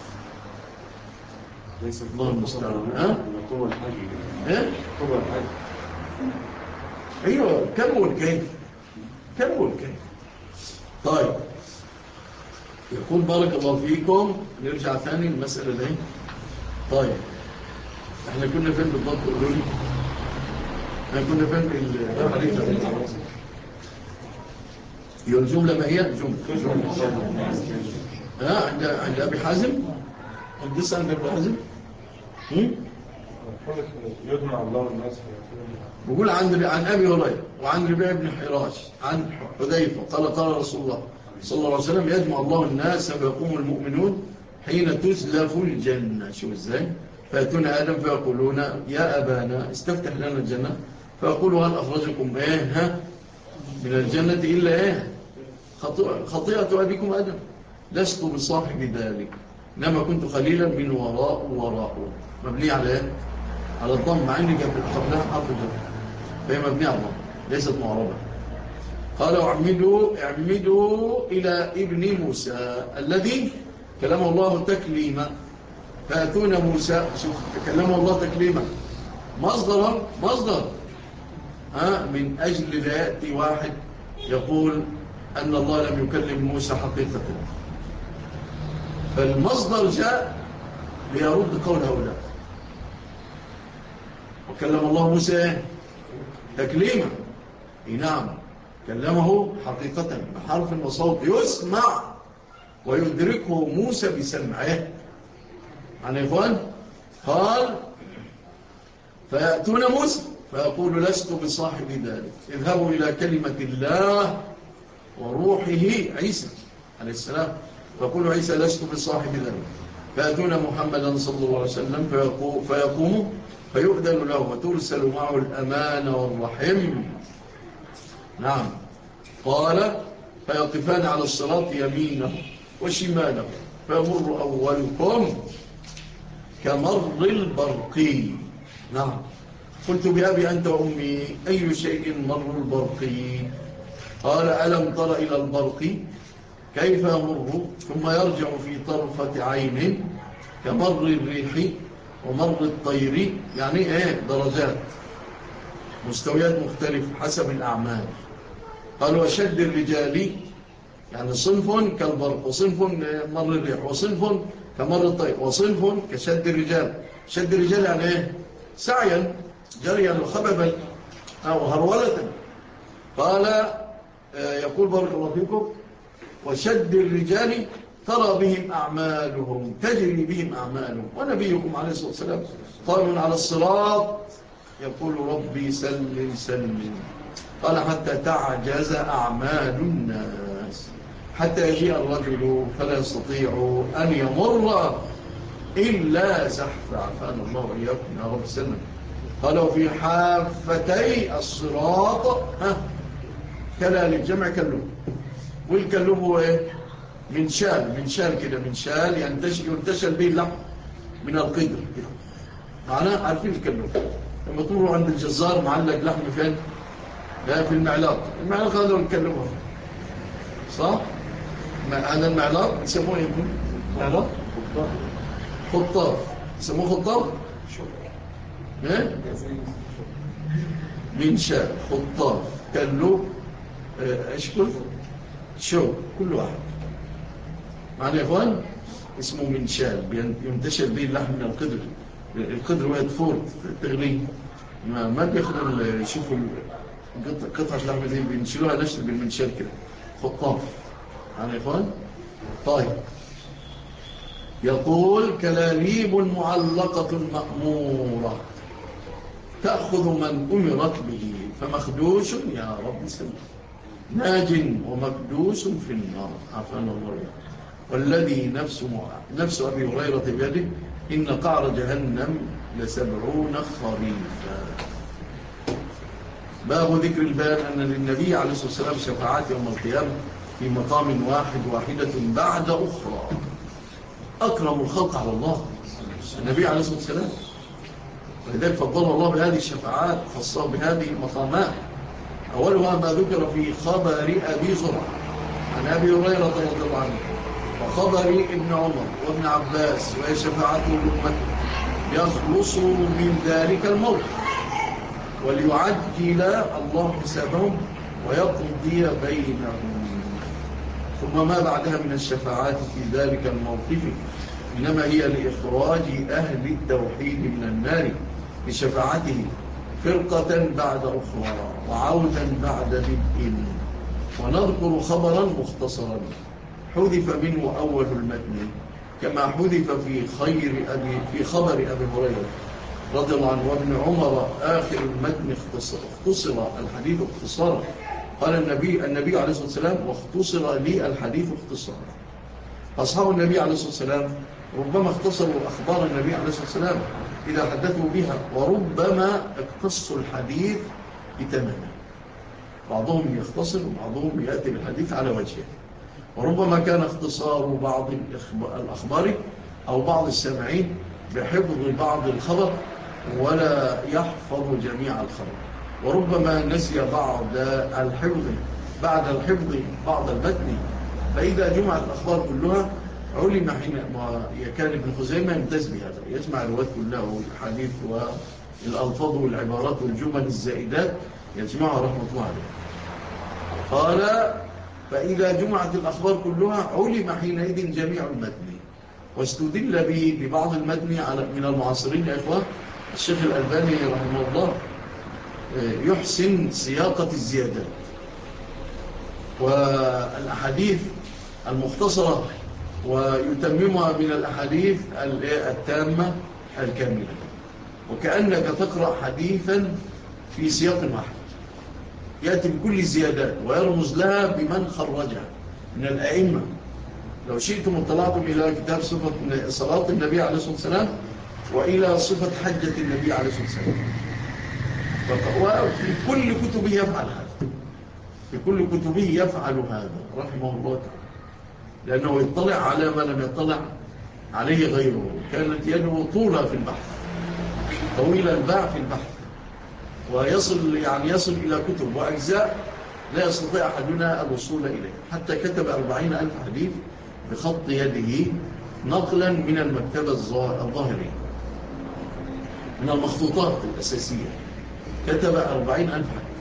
ليس الله المستعان. ها طول الحاج ايه طول الحاج ايوه كم والكيف كم والكيف. طيب يقول بارك الله فيكم. نرجع ثاني المسألة دي. طيب احنا كنا فين بالضبط قولوا لي احنا كنا فين بالحديث هي الجملة ما هي جملة ها عند عند أبي حازم عند لسه عند أبي حازم يجمع الله الناس بقول عن عن أبي هريرة وعن ربيع بن حراش عن حذيفة قال قال رسول الله صلى الله عليه وسلم يجمع الله الناس فيقوم المؤمنون حين تزلف الجنة. شوف ازاي فيأتون آدم فيقولون يا أبانا استفتح لنا الجنة فيقول هل أخرجكم ايه ها من الجنة إلا ايه خطيئة أبيكم آدم لست بصاحب ذلك إنما كنت خليلا من وراء وراء. مبني على ايه على الضم مع ان قبلها حرف الجر فهي مبنيه على الضم ليست معربه. قال اعمدوا اعمدوا إلى ابن موسى الذي كلمه الله تكليما، فأتون موسى. شوف كلمه الله تكليما مصدر مصدر ها من أجل لا يأتي واحد يقول أن الله لم يكلم موسى حقيقة، فالمصدر جاء ليرد قول هؤلاء. وكلم الله موسى تكليما، نعم كلمه حقيقة بحرف وصوت يسمع ويدركه موسى بسمعه. عن إخوان قال فيأتون موسى فيقول لست بصاحب ذلك، اذهبوا إلى كلمة الله وروحه عيسى عليه السلام، فيقول عيسى لست بصاحب ذلك. فيأتون محمدا صلى الله عليه وسلم فيقوم فيؤذن له وترسل معه الأمان والرحم. نعم قال فيقفان على الصراط يمينه وشماله فيمر أولكم كمر البرقي. نعم قلت بأبي أنت وأمي أي شيء مر البرقي؟ قال ألم تر إلى البرق كيف يمر ثم يرجع في طرفة عين كمر الريح ومر الطير، يعني ايه درجات مستويات مختلفة حسب الأعمال. قال وشد الرجال يعني صنف كالبرق وصنف مر الريح وصنف كمر الطير وصنف كشد الرجال. شد الرجال يعني ايه سعيا جريا وخببا أو هرولة. قال يقول بارك الله فيكم وشد الرجال ترى بهم أعمالهم تجري بهم أعمالهم. ونبيكم عليه الصلاة والسلام قالوا على الصراط يقول ربي سلم سلم. قال حتى تعجز أعمال الناس حتى يجيء الرجل فلا يستطيع أن يمر إلا زحف. عفان الله وإياكم يا رب سلم. قالوا في حافتي الصراط كلالب جمع كلوب، والكلوب هو ايه من شال من شال كده من شال ينتشل به اللحم من القدر كده معناه. عارفين الكلوب لما تمروا عند الجزار معلق لحم فين؟ لا في المعلاق. المعلاق هذا الكلوب صح؟ هذا المعلاق يسموه ايه؟ معلاق خطاف يسموه خطاف ايه من شال خطاف كلوب اشكل شو كل واحد معنى يا اخوان اسمه منشال ينتشر به اللحم من القدر. القدر وهي تفور تغليه ما, ما بياخدوا يشوفوا قطعة اللحم دي بينشلوها نشر بالمنشال كده خطاف. معنى يا اخوان طيب يقول كلاليب معلقة مأمورة تأخذ من أمرت به فمخدوش يا رب سلم ناج ومكدوس في النار. عفان الله. والذي نفس نفس أبي هريرة بيده إن قعر جهنم لسبعون خريفا. باب ذكر البيان أن للنبي عليه الصلاة والسلام شفاعات يوم القيامة في مقام واحد واحدة بعد أخرى. أكرم الخلق على الله النبي عليه الصلاة والسلام، ولذلك فضل الله بهذه الشفاعات خاصة بهذه المقامات. أولها ما ذكر في خبر أبي زرعة عن أبي هريرة رضي الله عنه وخبر ابن عمر وابن عباس وهي شفاعته لأمته يخلص من ذلك الموت وليعجل الله حسابهم ويقضي بينهم. ثم ما بعدها من الشفاعات في ذلك الموقف إنما هي لإخراج أهل التوحيد من النار بشفاعته فرقة بعد أخرى وعودة بعد بدء. ونذكر خبرا مختصرا حذف منه أول المتن كما حذف في خير أبي في خبر أبي هريرة رضي الله عنه وابن عمر آخر المتن اختصر, اختصر الحديث اختصارا. قال النبي النبي عليه الصلاة والسلام واختصر لي الحديث اختصارا. أصحاب النبي عليه الصلاة والسلام ربما اختصروا أخبار النبي عليه الصلاة والسلام إذا حدثوا بها وربما اقتصوا الحديث بتمامه. بعضهم يختصر وبعضهم يأتي بالحديث على وجهه. وربما كان اختصار بعض الأخبار أو بعض السامعين بحفظ بعض الخبر ولا يحفظ جميع الخبر. وربما نسي بعض الحفظ بعد الحفظ بعض المتن، فإذا جمعت الأخبار كلها علم حين ما كان ابن خزيمة يمتاز بهذا، يجمع الروايات كلها والحديث والألفاظ والعبارات والجمل الزائدات يجمعها رحمة الله عليه. قال فإذا جمعت الأخبار كلها علم حينئذ جميع المتن، واستدل به ببعض المتن من المعاصرين يا إخوة. الشيخ الألباني رحمه الله يحسن سياقة الزيادات والأحاديث المختصرة ويتممها من الأحاديث التامة الكاملة، وكأنك تقرأ حديثا في سياق واحد، يأتي بكل الزيادات ويرمز لها بمن خرجها من الأئمة. لو شئتم اطلعتم إلى كتاب صفة صلاة النبي عليه الصلاة والسلام وإلى صفة حجة النبي عليه الصلاة والسلام، وفي كل كتبه يفعل هذا، في كل كتبه يفعل هذا رحمه الله تعالى، لأنه يطلع على ما لم يطلع عليه غيره. كانت يده طولة في البحث، طويلة الباع في البحث، ويصل يعني يصل إلى كتب وأجزاء لا يستطيع أحدنا الوصول إليه، حتى كتب أربعين ألف حديث بخط يده نقلا من المكتبة الظاهرية من المخطوطات الأساسية، كتب أربعين ألف حديث.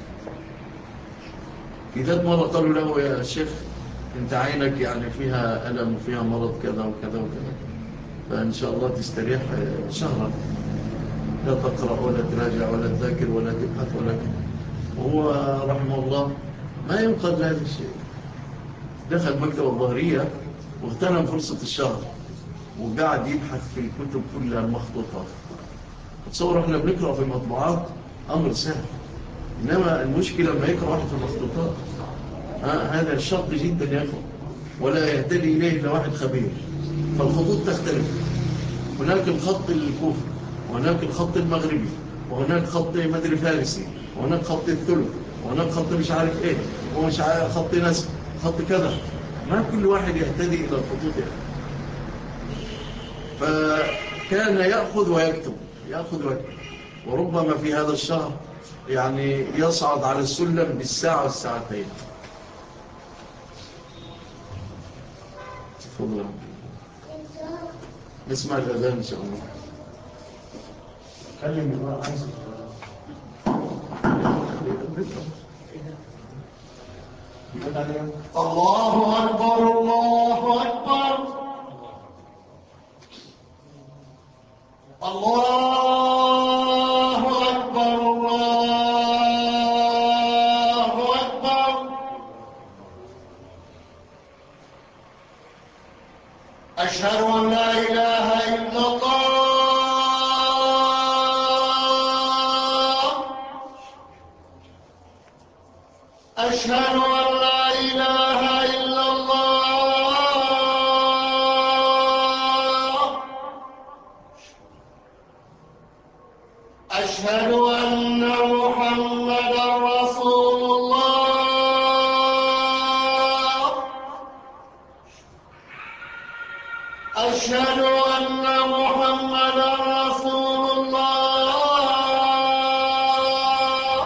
في ذات مرة قالوا له يا شيخ انت عينك يعني فيها ألم وفيها مرض كذا وكذا وكذا، فإن شاء الله تستريح شهرا، لا تقرأ ولا تراجع ولا تذاكر ولا تبحث ولا كذا. وهو رحمه الله ما ينقذ لهذا الشيء، دخل مكتبة الظاهرية واغتنم فرصة الشهر وقاعد يبحث في الكتب كلها المخطوطات. تصور احنا بنقرأ في المطبوعات أمر سهل، إنما المشكلة لما يقرأ واحد في المخطوطات هذا الشرط جدا يا أخوة، ولا يهتدي إليه إلا واحد خبير. فالخطوط تختلف، هناك الخط الكوفي وهناك الخط المغربي وهناك خط مدري فارسي وهناك خط الثلث وهناك خط مش عارف ايه ومش عارف خط نسب خط كذا، ما كل واحد يهتدي إلى الخطوط يعني. فكان يأخذ ويكتب يأخذ ويكتب، وربما في هذا الشهر يعني يصعد على السلم بالساعة والساعتين. تفضل نسمع الأذان إن شاء الله. كلم الله عز وجل. الله أكبر الله أكبر الله أكبر الله أكبر. أشهد أن لا إله إلا الله، أشهد أن لا إله إلا الله، أشهد أن محمدا رسول الله، أشهد أن محمدا رسول الله.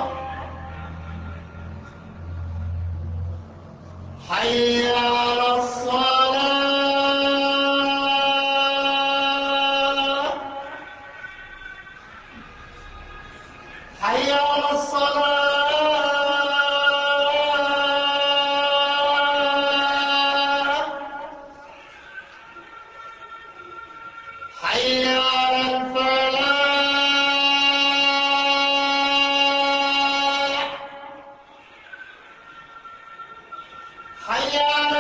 حي على الصلاة، حي على الصلاة، حي على الفلاح، حي على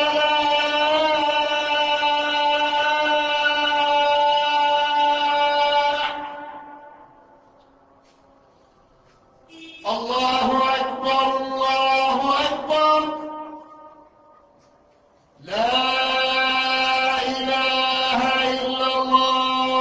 الفلاح. الله أكبر الله أكبر، لا إله إلا الله.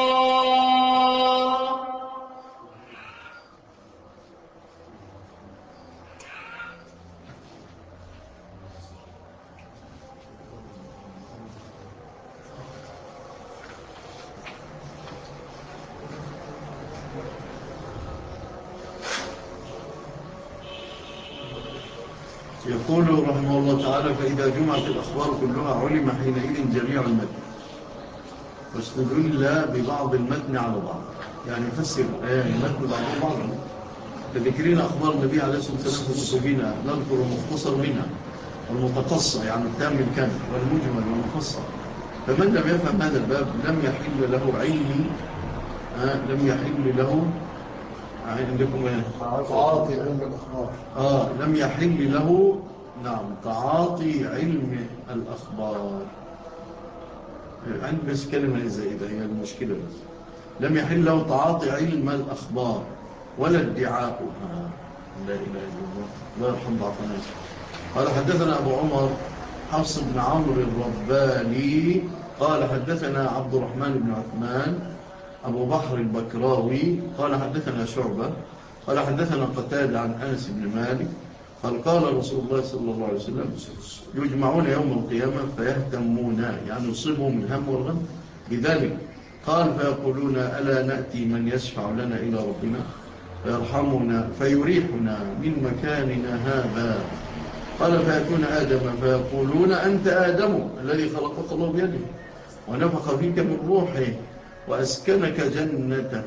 يقول رحمه الله تعالى: فإذا جمعت الأخبار كلها علم حينئذ جميع المتن، واستدل ببعض المتن على بعض، يعني يفسر المتن بعض بعض. فذكرين أخبار النبي عليه الصلاة والسلام في كتبنا نذكر المختصر منها والمتقصى، يعني التام الكامل، والمجمل والمفصل. فمن لم يفهم هذا الباب لم يحل له علمي آه لم يحل له عندكم ايه تعاطي علم الأخبار. آه لم يحل له نعم تعاطي علم الأخبار. عندي بس كلمة زائدة هي المشكلة، بس لم يحل له تعاطي علم الأخبار ولا ادعاؤها. لا إله إلا الله، الله يرحم ضعفنا. قال حدثنا أبو عمر حفص بن عمرو الرباني قال حدثنا عبد الرحمن بن عثمان أبو بحر البكراوي قال حدثنا شعبة قال حدثنا قتادة عن أنس بن مالك قال قال رسول الله صلى الله عليه وسلم: يجمعون يوم القيامة فيهتمون، يعني يصيبهم الهم والغم بذلك. قال فيقولون: ألا نأتي من يشفع لنا إلى ربنا فيرحمنا فيريحنا من مكاننا هذا؟ قال فيأتون آدم فيقولون: أنت آدم الذي خلقك الله بيده ونفخ فيك من روحه وأسكنك جنته.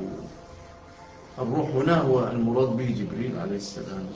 الروح هنا هو المراد به جبريل عليه السلام،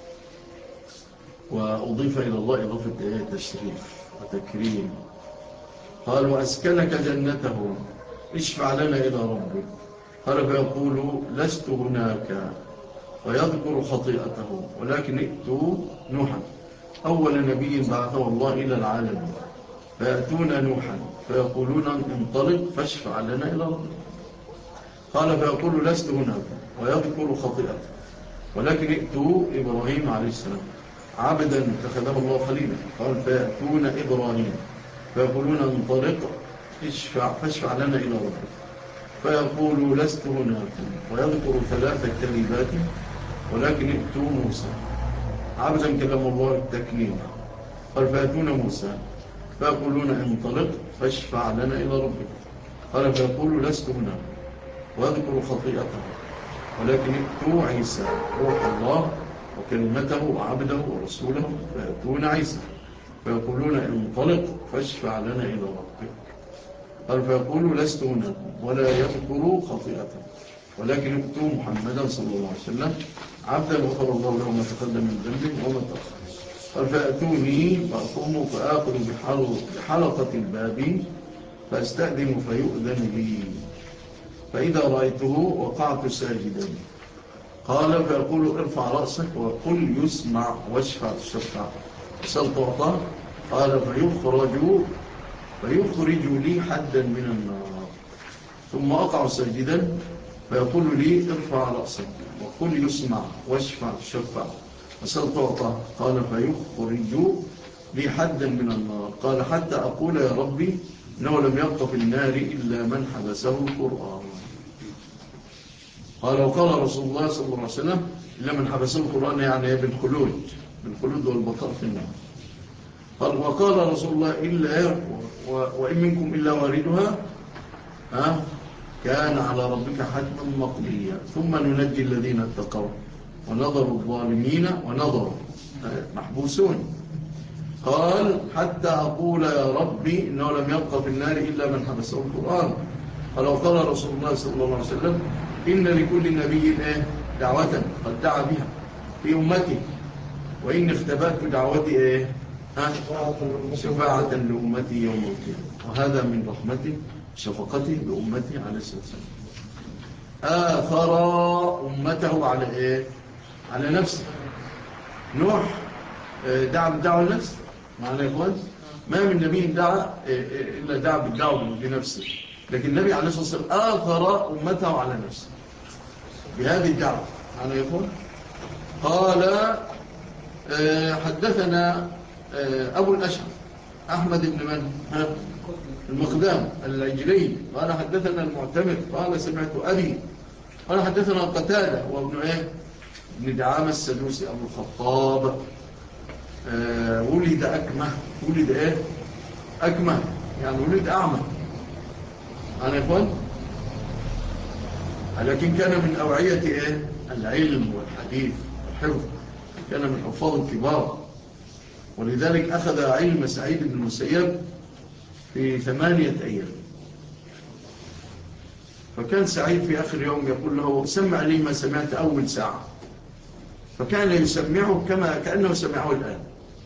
وأضيف إلى الله إضافة تشريف وتكريم. قال: وأسكنك جنته، اشفع لنا إلى ربك. قال فيقول: لست هناك، ويذكر خطيئته، ولكن ائتوا نوحا أول نبي بعثه الله إلى العالم. فيأتون نوحا فيقولون: انطلق فاشفع لنا إلى ربك. قال فيقول: لست هناك، ويذكر خطيئته، ولكن ائتوا إبراهيم عليه السلام عبدا اتخذه الله خليلا. قال فيأتون إبراهيم فيقولون: انطلق اشفع فاشفع لنا إلى ربك. فيقول: لست هناك، ويذكر ثلاث كلمات، ولكن ائتوا موسى عبدا كلم الله التكليم. قال فيأتون موسى فيقولون: انطلق فاشفع لنا إلى ربك. قال فيقول: لست هناك، ويذكر خطيئته، ولكن ائتوا عيسى روح الله وكلمته وعبده ورسوله. فيأتون عيسى فيقولون: انطلق فاشفع لنا إلى ربك. قال فيقول: لست هناك، ولا يذكر خطيئته، ولكن ائتوا محمدا صلى الله عليه وسلم عبدا غفر الله له ما تقدم من ذنبه وما تأخر. قال فأتوني فأقوم فآخذ بحلقة الباب فأستأذن فيؤذن لي، فإذا رأيته وقعت ساجدا. قال فيقول: ارفع رأسك وقل يسمع واشفع تشفع سل تعطى. قال فيخرج فيخرج لي حدا من النار، ثم أقع ساجدا فيقول لي: ارفع رأسك وقل يسمع واشفع تشفع وسل تعطى. قال فيخرج لي حدا من النار. قال حتى أقول: يا ربي إنه لم يبق في النار إلا من حبسه القرآن. قال وقال رسول الله صلى الله عليه وسلم: إلا من حبسه القرآن، يعني بالخلود بالخلود والبقاء في النار. قال وقال رسول الله: إلا وإن منكم إلا واردها ها كان على ربك حتما مقضيا ثم ننجي الذين اتقوا ونظر الظالمين ونظر محبوسون. قال حتى أقول: يا ربي إنه لم يبق في النار إلا من حبسه القرآن. قال وقال رسول الله صلى الله عليه وسلم: إن لكل نبي دعوة قد دعا بها في أمتي، وإن اختبأت دعوتي إيه ها شفاعة لأمتي يوم القيامة. وهذا من رحمته شفقته بأمته عليه الصلاة والسلام. آثر أمته على إيه على نفسه. نوح دعا بالدعوة لنفسه، معنى يا إخوان ما من نبي دعا إلا دعا بالدعوة لنفسه، لكن النبي عليه الصلاة والسلام آثر أمته على نفسه بهذه الدعوة، معنى يا إخوان. قال حدثنا أبو الأشعث أحمد بن من ها المقدام العجلي قال حدثنا المعتمر قال سمعت أبي قال حدثنا قتادة وابن إيه ابن دعامة السدوسي أبو الخطاب. آه ولد أكمه ولد إيه أكمه يعني ولد أعمى، أنا يقول لكن كان من أوعية إيه العلم والحديث والحفظ، كان من حفاظ الكبار ولذلك أخذ علم سعيد بن المسيب في ثمانية أيام. فكان سعيد في آخر يوم يقول له سمع لي ما سمعت أول ساعة، فكان يسمعه كما كأنه سمعه الآن.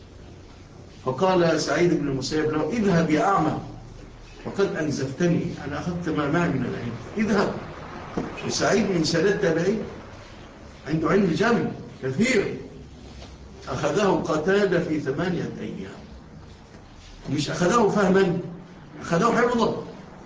فقال سعيد بن المسيب له اذهب يا أعمى وقد أنزفتني، أنا أخذت ما معي من العلم، اذهب. وسعيد من سادات التابعين عنده علم جم كثير، أخذه قتادة في ثمانية أيام، مش أخذه فهما، أخذه حفظا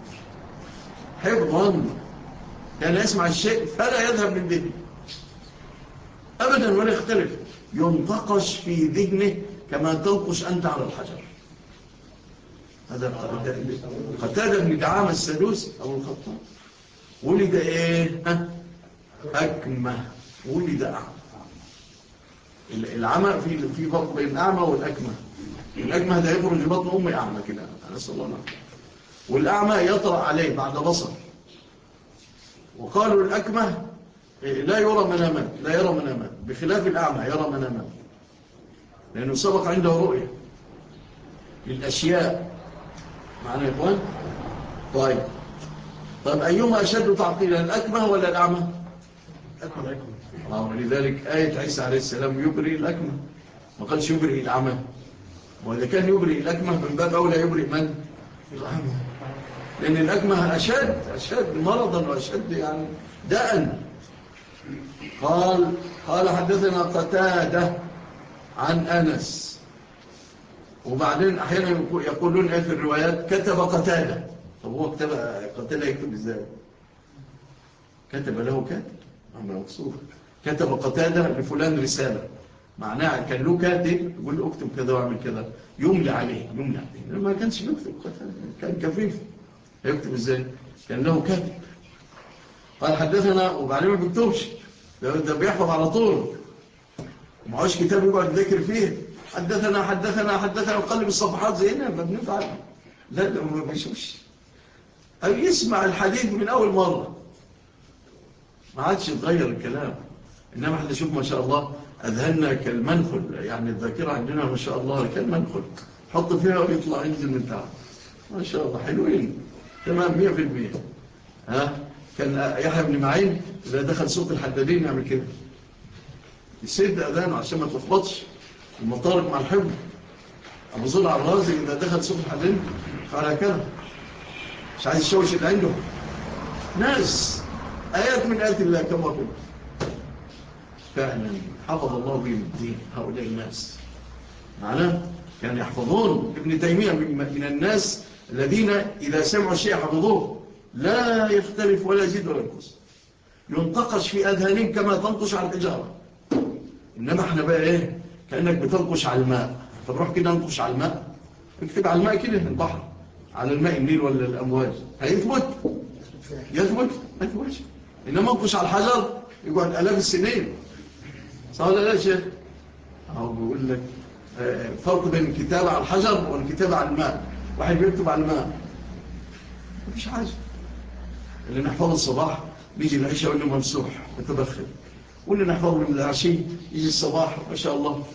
حفظا كان يسمع الشيء فلا يذهب من ذهنه أبدا ولا يختلف، ينتقش في ذهنه كما تنقش أنت على الحجر. هذا قتادة بن دعامة السدوسي أبو الخطاب ولد إيه؟ أكمة، ولد أعمى. العمى في في فرق بين الأعمى والأكمة. الأكمة ده يخرج بطن أمي أعمى كده، نسأل الله العافية. والأعمى يطرأ عليه بعد بصر. وقالوا الأكمة لا يرى منامات، لا يرى منامات، بخلاف الأعمى يرى منامات، لأنه سبق عنده رؤية للأشياء. معنا يا إخوان؟ طيب طيب أيهما أشد تعطيلا، الأكمة ولا الأعمى؟ الأكمة. ولذلك آية عيسى عليه السلام يبرئ الأكمة، ما قالش يبرئ الأعمى. وإذا كان يبرئ الأكمة من باب أولى يبرئ من؟ الأعمى، لأن الأكمة أشد أشد مرضا وأشد يعني داء. قال قال حدثنا قتادة عن أنس. وبعدين أحيانا يقولون في الروايات كتب قتادة. طب هو كتب قتادة يكتب إزاي؟ كتب له كاتب، أما مقصود كتب قتادة لفلان رسالة، معناها كان له كاتب يقول له اكتب كذا واعمل كذا، يملي عليه يملي عليه. ما كانش بيكتب قتادة، كان كفيف، يكتب إزاي؟ كان له كاتب. قال حدثنا، وبعدين ما بيكتبش، ده, ده بيحفظ على طول، ومعوش كتاب يقعد يذكر فيه. حدثنا حدثنا حدثنا وقلب الصفحات زينا ما بنفعل. لا لا ما بيشوفش، أو يسمع الحديث من أول مرة، ما عادش يتغير الكلام. إنما احنا نشوف ما شاء الله أذهلنا كالمنخل، يعني الذاكرة عندنا ما شاء الله كالمنخل، حط فيها ويطلع ينزل من تحت ما شاء الله، حلوين تمام مية في المية. ها كان يحيى بن معين إذا دخل سوق الحدادين يعمل كده، يسد أذانه عشان ما تلخبطش المطارق مع الحفظ. أبو زرع الرازي إذا دخل سوق الحدادين فعلى كده، مش عايز يشوش اللي عنده. ناس آيات من آيات الله كما قلت، فعلا حفظ الله بهم الدين هؤلاء الناس. معناه كان يحفظون. ابن تيمية من الناس الذين إذا سمعوا شيء حفظوه، لا يختلف ولا يزيد ولا ينقص، ينتقش في أذهانهم كما تنقش على الحجارة. إنما احنا بقى إيه، كأنك بتنقش على الماء. فبروح كده ننقش على الماء، اكتب على الماء كده، البحر على الماء، النيل ولا الأمواج، هيثبت يثبت ما يثبتش. إنما انقش على الحجر يقعد آلاف السنين، صح ولا لا يا شيخ؟ أو بيقول لك فرق بين الكتابة على الحجر والكتابة على الماء. واحد بيكتب على الماء مفيش حاجة. اللي نحفظ الصباح بيجي العشاء وإنه ممسوح متبخر، واللي نحفظ من العشي يجي الصباح ما شاء الله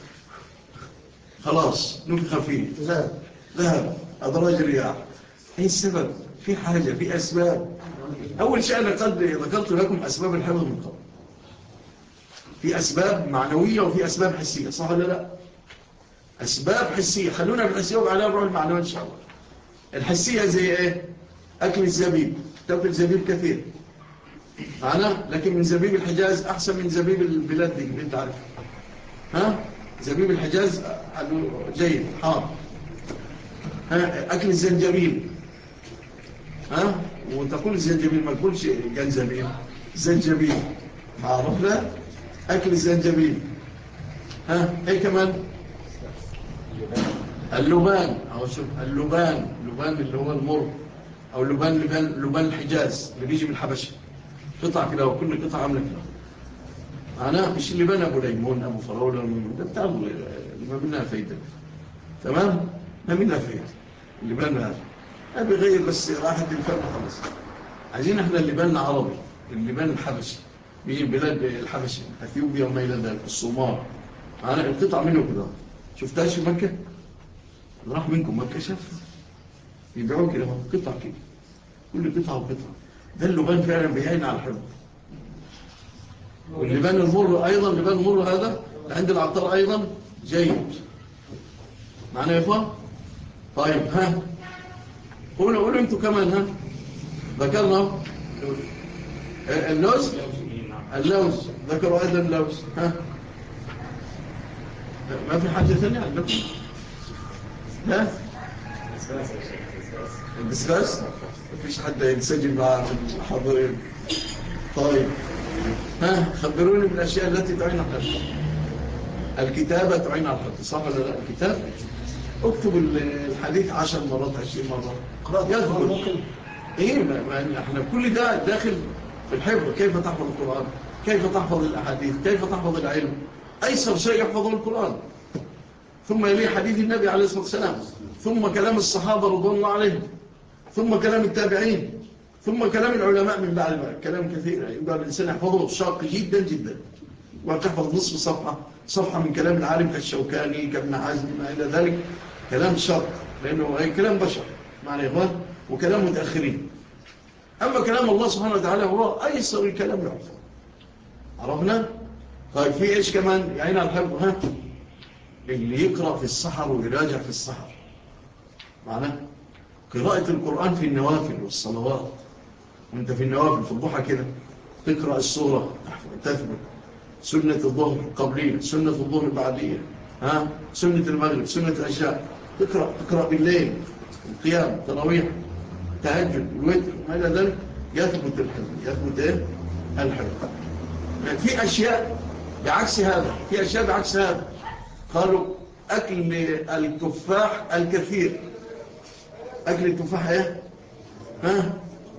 خلاص نفخ فيه ذهب ذهب أدراج الرياح. أي السبب؟ في حاجة، في أسباب. أول شيء أنا قد ذكرت لكم أسباب الحفظ من قبل. في أسباب معنوية وفي أسباب حسية، صح ولا لا؟ أسباب حسية، خلونا بالحسية وبعدين نروح المعنوية إن شاء الله. الحسية زي إيه؟ أكل الزبيب، تأكل زبيب كثير معنا، لكن من زبيب الحجاز أحسن من زبيب البلاد دي اللي أنت عارف. ها؟ زبيب الحجاز جيد حار. ها؟ أكل الزنجبيل، ها؟ وتقول الزنجبيل ما تقولش جنزبيل، زنجبيل عرفنا؟ أكل الزنجبيل. ها؟ إيه كمان؟ اللبان، أو شوف اللبان، اللبان اللي هو المر، أو اللبان لبان لبان الحجاز اللي بيجي من الحبشة، قطع كده وكل قطعة عاملة كده. معناها مش اللبان أبو ليمون أبو فراولة، ده بتاع اللي ما منها فايدة. تمام؟ ما منها فايدة اللبان هذا، ما بيغير بس راحة الفم خلاص. عايزين احنا اللبان العربي، اللبان الحبشي بيجي بلاد الحبشة، اثيوبيا وما إلى ذلك، الصومال. معناها القطع منه كده شفتهاش في مكة؟ راح منكم مكة شاف يبيعوا كده قطع كده، كل قطعة وقطعة. ده اللبان فعلا بيعين على الحفظ. واللبان المر أيضا، لبان المر هذا عند العطار أيضا جيد. معنى يا إخوان؟ طيب ها قولوا قولوا انتوا كمان. ها ذكرنا اللوز، اللوز ذكروا أيضا اللوز. ها ما في حاجة ثانية عندكم؟ ها البسكاس ما فيش حد ينسجم مع الحاضرين. طيب ها خبروني بالأشياء التي تعين على الحفظ. الكتابة تعين على الحفظ، صح ولا لا؟ الكتاب اكتب الحديث عشر مرات عشرين مرة يدخل. ممكن ايه ما ما احنا كل ده داخل في الحفظ. كيف تحفظ القرآن، كيف تحفظ الأحاديث، كيف تحفظ العلم. أيسر شيء يحفظه القرآن، ثم يليه حديث النبي عليه الصلاة والسلام، ثم كلام الصحابة رضوان الله عليهم، ثم كلام التابعين، ثم كلام العلماء من بعد ما كلام كثير يبقى الإنسان يحفظه شاق جدا جدا. وتحفظ نصف صفحة صفحة من كلام العالم كالشوكاني كابن حزم ما إلى ذلك، كلام شاق لأنه أي كلام بشر معنى إخوان، وكلام متأخرين. أما كلام الله سبحانه وتعالى هو أيسر الكلام يحفظ. عرفنا؟ طيب في إيش كمان يعين على الحفظ؟ ها اللي يقرأ في السحر ويراجع في السحر، معناه قراءة القرآن في النوافل والصلوات. وانت في النوافل في الضحى كده تقرأ السورة تثبت، سنة الظهر قبلية، سنة الظهر بعدية، ها سنة المغرب، سنة العشاء، تقرأ تقرأ بالليل، القيام، تراويح، تهجد، الوتر، ما إلى ذلك، يثبت الحفظ. يثبت ايه؟ الحفظ. في أشياء بعكس هذا، في أشياء بعكس هذا. قالوا أكل التفاح الكثير. أكل التفاح ايه؟ ها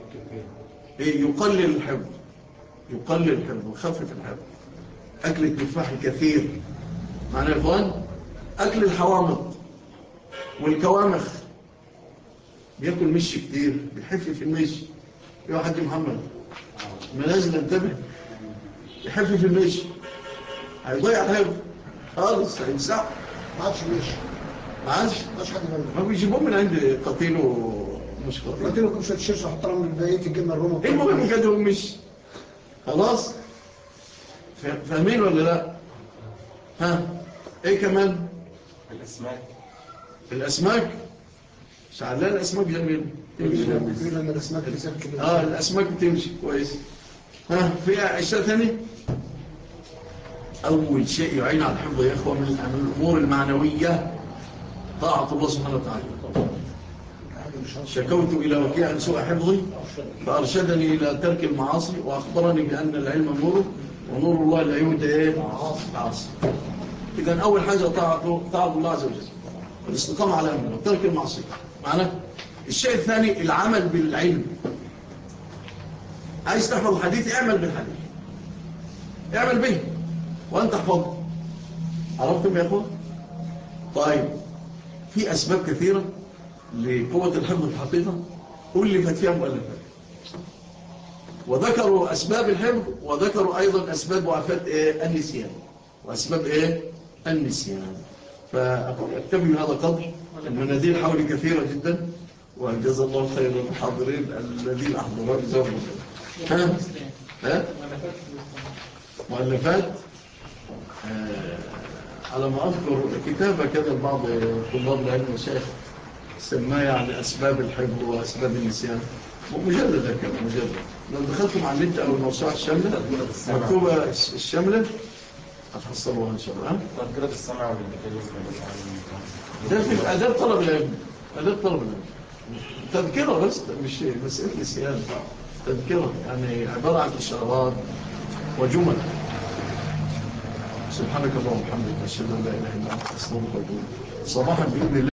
إيه؟ يقلل الحفظ، يقلل الحفظ ويخفف الحفظ. أكل التفاح الكثير معنى يا إخوان. أكل الحوامض والكوامخ، بيأكل مش كتير بيحفف المش. يا حاج محمد ما لازم انتبه، يحفف المش هيضيع الحفظ خالص، هيمسح. ما عادش مش ما عادش ما عادش حد منه. ما بيجيبوه من عند قتيله مش قتيل. قلت له كم شويه شيش وحطها من البيت الجبنه الرومي. المهم كده مش خلاص. فاهمين ولا لا؟ ها ايه كمان؟ الأسماك. الاسماك شعلان الاسماك جميل تمشي. لما الاسماك بتسكر اه الاسماك بتمشي كويس. ها في اشياء ثانيه. اول شيء يعين على الحفظ يا اخوه من الامور المعنويه طاعه الله سبحانه وتعالى. شكوت الى وكيع عن سوء حفظي فارشدني الى ترك المعاصي واخبرني بان العلم نور ونور الله لا يهدى ايه؟ عاصي. اذا اول حاجه طاعه طاعه الله عز وجل، الاستقامه على امره وترك المعصيه. معناه الشيء الثاني العمل بالعلم. عايز تحفظ الحديث اعمل بالحديث، اعمل به وانت احفظه. عرفتم يا اخوان؟ طيب في اسباب كثيره لقوه الحفظ في الحقيقه ألفت فيها مؤلفات، وذكروا اسباب الحفظ وذكروا ايضا اسباب وعفات ايه؟ النسيان. واسباب ايه؟ النسيان. فاكتفي من هذا القدر. المناديل حولي كثيره جدا، وجزا الله خير الحاضرين الذين احضروا جزاهم الله. ها مؤلفات آه على ما اذكر كتابه كذا لبعض طلاب العلم والشيخ سماه يعني اسباب الحفظ واسباب النسيان. مجلد كده مجلد. لو دخلتم على النت او الموسوعه الشامله مكتوبه الشامله هتحصلوها ان شاء الله. تذكرة السمع والميكانيزم. ده في اداب طلب العلم، اداب طلب العلم تذكره بس مش مساله نسيان. تذكره يعني عباره عن اشارات وجمل. سبحانك اللهم وبحمدك اشهد ان لا اله الا انت استغفرك واتوب اليك. صباحا باذن الله.